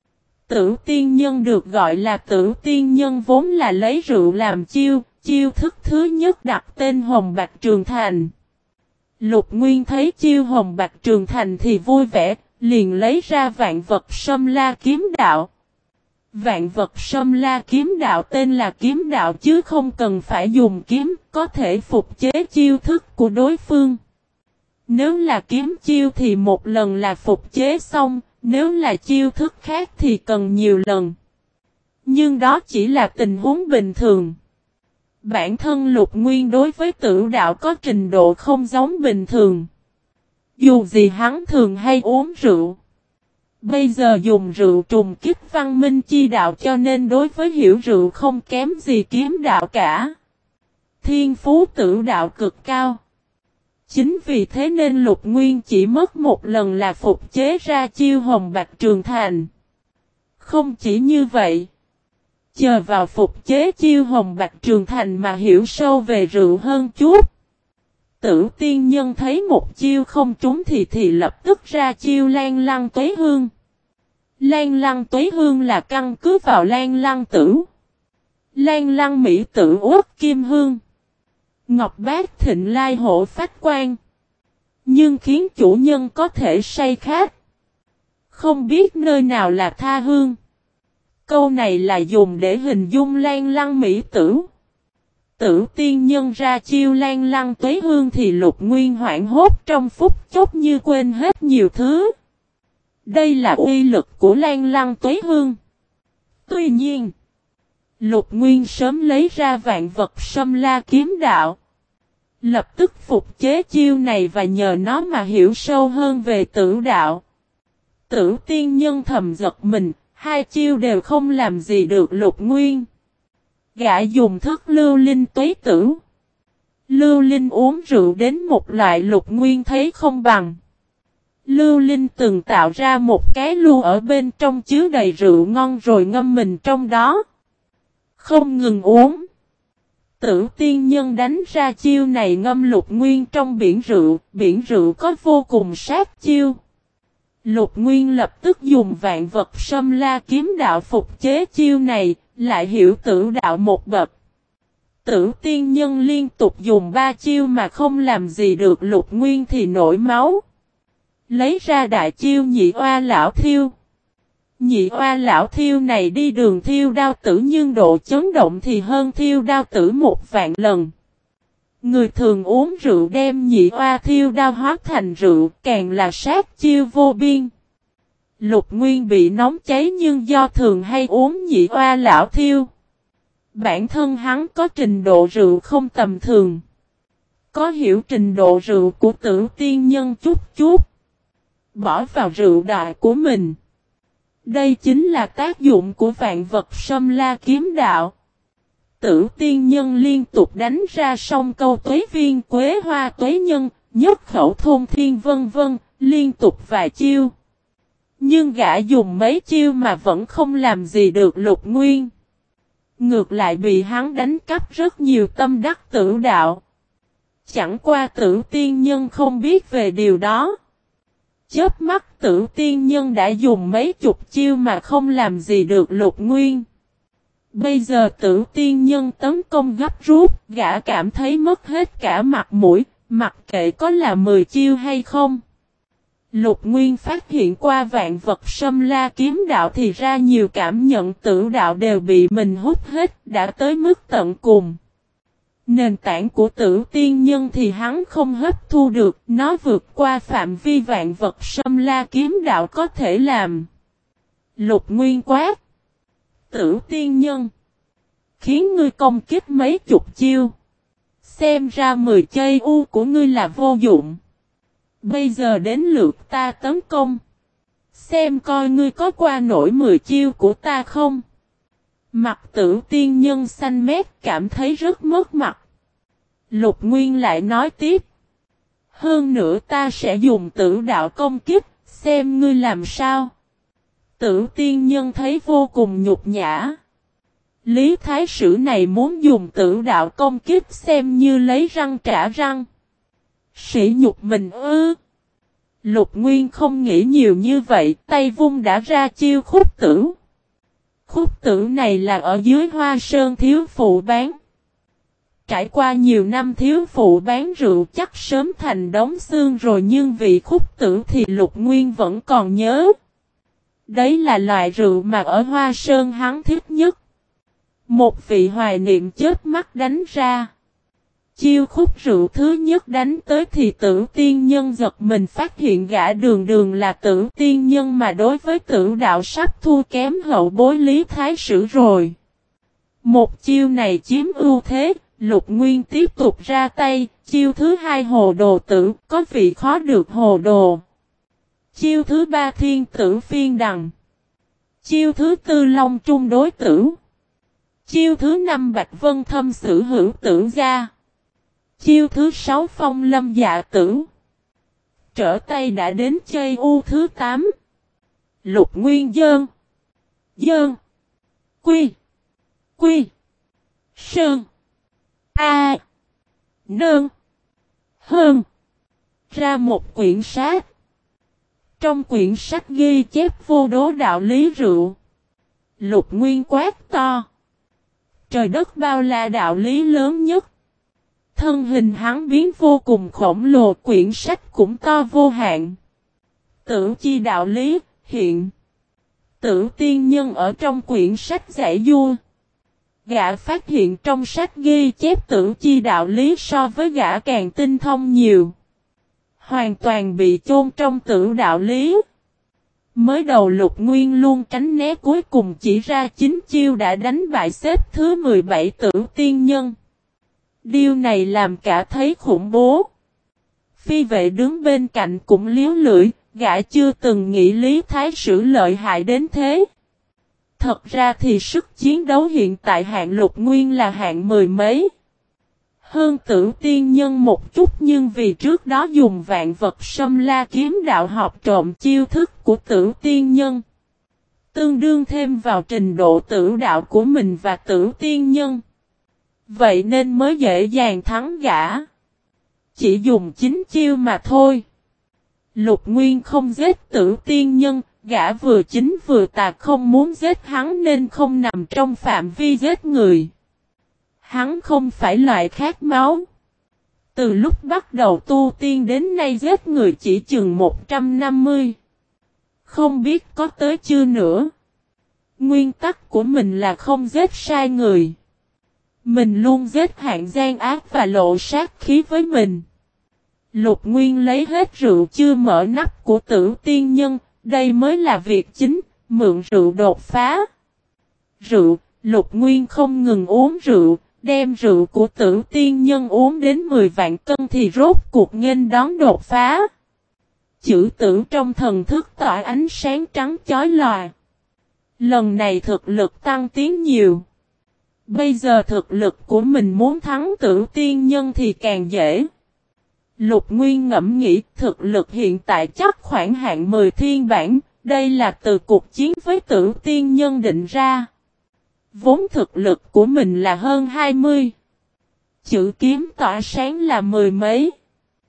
S1: Tử Tiên Nhân được gọi là Tử Tiên Nhân vốn là lấy rượu làm chiêu, chiêu thức thứ nhất đặt tên Hồng Bạch Trường Thành. Lục Nguyên thấy chiêu Hồng Bạch Trường Thành thì vui vẻ, liền lấy ra Vạn Vật Sâm La Kiếm Đạo. Vạn Vật Sâm La Kiếm Đạo tên là kiếm đạo chứ không cần phải dùng kiếm, có thể phục chế chiêu thức của đối phương. Nếu là kiếm chiêu thì một lần là phục chế xong, nếu là chiêu thức khác thì cần nhiều lần. Nhưng đó chỉ là tình huống bình thường. Bản thân Lục Nguyên đối với tử đạo có trình độ không giống bình thường. Dù gì hắn thường hay uống rượu. Bây giờ dùng rượu trùng kích văn minh chi đạo cho nên đối với hiểu rượu không kém gì kiếm đạo cả. Thiên phú tử đạo cực cao. Chính vì thế nên Lục Nguyên chỉ mất một lần là phục chế ra chiêu Hồng Bạch Trường Thành. Không chỉ như vậy. Chờ vào phục chế chiêu Hồng Bạch Trường Thành mà hiểu sâu về rượu hơn chút. Tử Tiên Nhân thấy một chiêu không trúng thì lập tức ra chiêu Lan Lăng Tuế Hương. Lan Lăng Tuế Hương là căn cứ vào Lan Lăng Tử. Lan Lăng Mỹ Tử Uất Kim Hương. Ngọc Bát Thịnh Lai Hộ Phách Quan. Nhưng khiến chủ nhân có thể say khát. Không biết nơi nào là tha hương. Câu này là dùng để hình dung Lan Lăng Mỹ Tử. Tử Tiên Nhân ra chiêu Lan Lăng Tuế Hương thì Lục Nguyên hoảng hốt trong phút chốc như quên hết nhiều thứ. Đây là uy lực của Lan Lăng Tuế Hương. Tuy nhiên, Lục Nguyên sớm lấy ra Vạn Vật Sâm La Kiếm Đạo. Lập tức phục chế chiêu này và nhờ nó mà hiểu sâu hơn về tử đạo. Tử Tiên Nhân thầm giật mình, hai chiêu đều không làm gì được Lục Nguyên. Gã dùng thức lưu linh tuế tử. Lưu linh uống rượu đến một loại Lục Nguyên thấy không bằng. Lưu linh từng tạo ra một cái lu ở bên trong chứa đầy rượu ngon rồi ngâm mình trong đó. Không ngừng uống. Tử Tiên Nhân đánh ra chiêu này ngâm Lục Nguyên trong biển rượu có vô cùng sát chiêu. Lục Nguyên lập tức dùng Vạn Vật Sâm La Kiếm Đạo phục chế chiêu này, lại hiểu tử đạo một bậc. Tử Tiên Nhân liên tục dùng 3 chiêu mà không làm gì được Lục Nguyên thì nổi máu. Lấy ra đại chiêu Nhị Oa Lão Thiêu. Nhị Oa Lão Thiêu này đi đường thiêu đao tử nhưng độ chấn động thì hơn thiêu đao tử 1.000 lần. Người thường uống rượu đem Nhị Oa Thiêu đao hóa thành rượu càng là sát chiêu vô biên. Lục Nguyên bị nóng cháy nhưng do thường hay uống Nhị Oa Lão Thiêu. Bản thân hắn có trình độ rượu không tầm thường. Có hiểu trình độ rượu của Tử Tiên Nhân chút chút. Bỏ vào rượu đại của mình. Đây chính là tác dụng của Vạn Vật Sâm La Kiếm Đạo. Tử Tiên Nhân liên tục đánh ra song câu tuế viên quế hoa tuế nhân, nhất khẩu thôn thiên vân vân, liên tục vài chiêu. Nhưng gã dùng mấy chiêu mà vẫn không làm gì được Lục Nguyên. Ngược lại bị hắn đánh cắp rất nhiều tâm đắc tử đạo. Chẳng qua Tử Tiên Nhân không biết về điều đó. Chớp mắt Tử Tiên Nhân đã dùng mấy chục chiêu mà không làm gì được Lục Nguyên. Bây giờ Tử Tiên Nhân tấn công gấp rút, gã cảm thấy mất hết cả mặt mũi, mặc kệ có là 10 chiêu hay không. Lục Nguyên phát hiện qua vạn vật Sâm La kiếm đạo thì ra nhiều cảm nhận tử đạo đều bị mình hút hết, đã tới mức tận cùng. Nền tảng của Tử Tiên Nhân thì hắn không hấp thu được, nó vượt qua phạm vi vạn vật Sâm La kiếm đạo có thể làm. Lục Nguyên quát: Tử Tiên Nhân, khiến ngươi công kích mấy chục chiêu. Xem ra 10 chây u của ngươi là vô dụng. Bây giờ đến lượt ta tấn công. Xem coi ngươi có qua nổi 10 chiêu của ta không. Mặt Tử Tiên Nhân xanh mét cảm thấy rất mất mặt. Lục Nguyên lại nói tiếp: hơn nữa ta sẽ dùng tử đạo công kích, xem ngươi làm sao. Tử Tiên Nhân thấy vô cùng nhục nhã. Lý Thái Sử này muốn dùng tử đạo công kích xem như lấy răng trả răng. Sỉ nhục mình ư. Lục Nguyên không nghĩ nhiều như vậy, tay vung đã ra chiêu khúc tử. Khúc tử này là ở dưới Hoa Sơn thiếu phụ bán. Trải qua nhiều năm thiếu phụ bán rượu chắc sớm thành đống xương rồi, nhưng vị khúc tử thì Lục Nguyên vẫn còn nhớ. Đấy là loại rượu mà ở Hoa Sơn hắn thích nhất. Một vị hoài niệm chớp mắt đánh ra. Chiêu khúc rượu thứ nhất đánh tới thì Tử Tiên Nhân giật mình phát hiện gã đường đường là Tử Tiên Nhân mà đối với tử đạo sắp thua kém hậu bối Lý Thái Sử rồi. Một chiêu này chiếm ưu thế, Lục Nguyên tiếp tục ra tay, chiêu thứ hai hồ đồ tử, có vị khó được hồ đồ. Chiêu thứ ba thiên tử phiên đằng. Chiêu thứ tư long trung đối tử. Chiêu thứ năm bạch vân thâm sử hữu tử gia. Chiêu thứ 6 phong lâm dạ tử. Trở tay đã đến chơi u thứ 8. Lục Nguyên dơn. Dơn. Quy. Quy. Sơn. A. Nơn. Hơn. Ra một quyển sách. Trong quyển sách ghi chép vô đố đạo lý rượu. Lục Nguyên quát to: trời đất bao la đạo lý lớn nhất. Thân hình hắn biến vô cùng khổng lồ, quyển sách cũng to vô hạn. Tử chi đạo lý, hiện. Tử Tiên Nhân ở trong quyển sách giải vua. Gã phát hiện trong sách ghi chép tử chi đạo lý so với gã càng tinh thông nhiều. Hoàn toàn bị chôn trong tử đạo lý. Mới đầu Lục Nguyên luôn tránh né, cuối cùng chỉ ra 9 chiêu đã đánh bại xếp thứ 17 Tử Tiên Nhân. Điều này làm cả thấy khủng bố. Phi vệ đứng bên cạnh cũng liếu lưỡi, gã chưa từng nghĩ Lý Thái Sử lợi hại đến thế. Thật ra thì sức chiến đấu hiện tại hạng Lục Nguyên là hạng 10 mấy. Hơn Tử Tiên Nhân một chút, nhưng vì trước đó dùng vạn vật Sâm La kiếm đạo học trộm chiêu thức của Tử Tiên Nhân. Tương đương thêm vào trình độ tử đạo của mình và Tử Tiên Nhân. Vậy nên mới dễ dàng thắng gã. Chỉ dùng 9 chiêu mà thôi. Lục Nguyên không giết Tử Tiên Nhân, gã vừa chính vừa tà, không muốn giết hắn nên không nằm trong phạm vi giết người. Hắn không phải loại khát máu. Từ lúc bắt đầu tu tiên đến nay giết người chỉ chừng 150. Không biết có tới chưa nữa. Nguyên tắc của mình là không giết sai người. Mình luôn giết hạng gian ác và lộ sát khí với mình. Lục Nguyên lấy hết rượu chưa mở nắp của Tử Tiên Nhân, đây mới là việc chính, mượn rượu đột phá. Rượu, Lục Nguyên không ngừng uống rượu, đem rượu của Tử Tiên Nhân uống đến 10 vạn cân thì rốt cuộc nghênh đón đột phá. Chữ tử trong thần thức tỏa ánh sáng trắng chói lòa. Lần này thực lực tăng tiến nhiều. Bây giờ thực lực của mình muốn thắng Tử Tiên Nhân thì càng dễ. Lục Nguyên ngẫm nghĩ thực lực hiện tại chắc khoảng hạng 10 thiên bản, đây là từ cuộc chiến với Tử Tiên Nhân định ra. Vốn thực lực của mình là hơn 20. Chữ kiếm tỏa sáng là 10 mấy.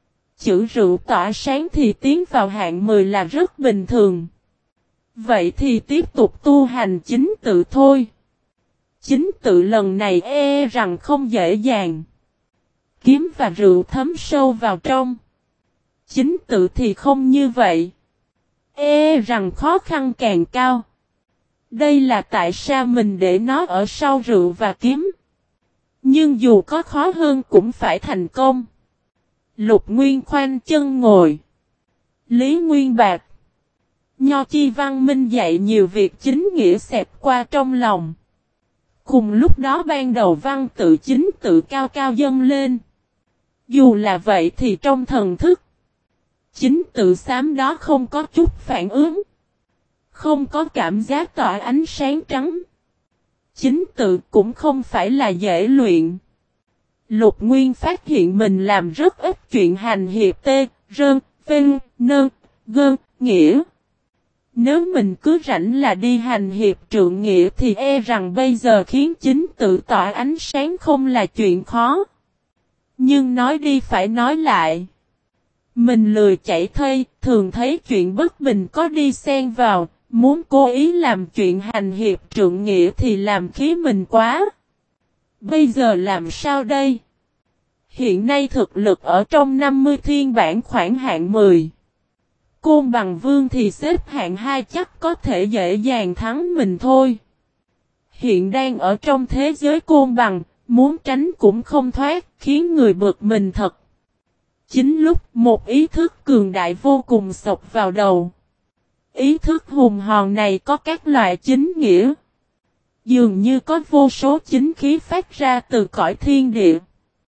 S1: chữ rượu tỏa sáng thì tiến vào hạng 10 là rất bình thường. Vậy thì tiếp tục tu hành chính tự thôi. Chính tự lần này rằng không dễ dàng. Kiếm và rượu thấm sâu vào trong. Chính tự thì không như vậy. Rằng khó khăn càng cao. Đây là tại sao mình để nó ở sau rượu và kiếm. Nhưng dù có khó hơn cũng phải thành công. Lục Nguyên khoanh chân ngồi. Lý Nguyên Bạc. Nho Chi Văn Minh dạy nhiều việc chính nghĩa xẹp qua trong lòng. Cùng lúc đó ban đầu văn tự chính tự cao cao dâng lên. Dù là vậy thì trong thần thức. Chính tự xám đó không có chút phản ứng. Không có cảm giác tỏa ánh sáng trắng. Chính tự cũng không phải là dễ luyện. Lục Nguyên phát hiện mình làm rất ít chuyện hành hiệp tê, rơn, vinh, nơn, gơn, nghĩa. Nếu mình cứ rảnh là đi hành hiệp trượng nghĩa thì rằng bây giờ khiến chính tự tỏa ánh sáng không là chuyện khó. Nhưng nói đi phải nói lại. Mình lười chạy thây, thường thấy chuyện bất bình có đi xen vào, muốn cố ý làm chuyện hành hiệp trượng nghĩa thì làm khí mình quá. Bây giờ làm sao đây? Hiện nay thực lực ở trong 50 thiên bản khoảng hạng 10. Côn Bằng Vương thì xếp hạng 2 chắc có thể dễ dàng thắng mình thôi. Hiện đang ở trong thế giới côn bằng, muốn tránh cũng không thoát, khiến người bực mình thật. Chính lúc một ý thức cường đại vô cùng sộc vào đầu. Ý thức hùng hòn này có các loại chính nghĩa. Dường như có vô số chính khí phát ra từ cõi thiên địa.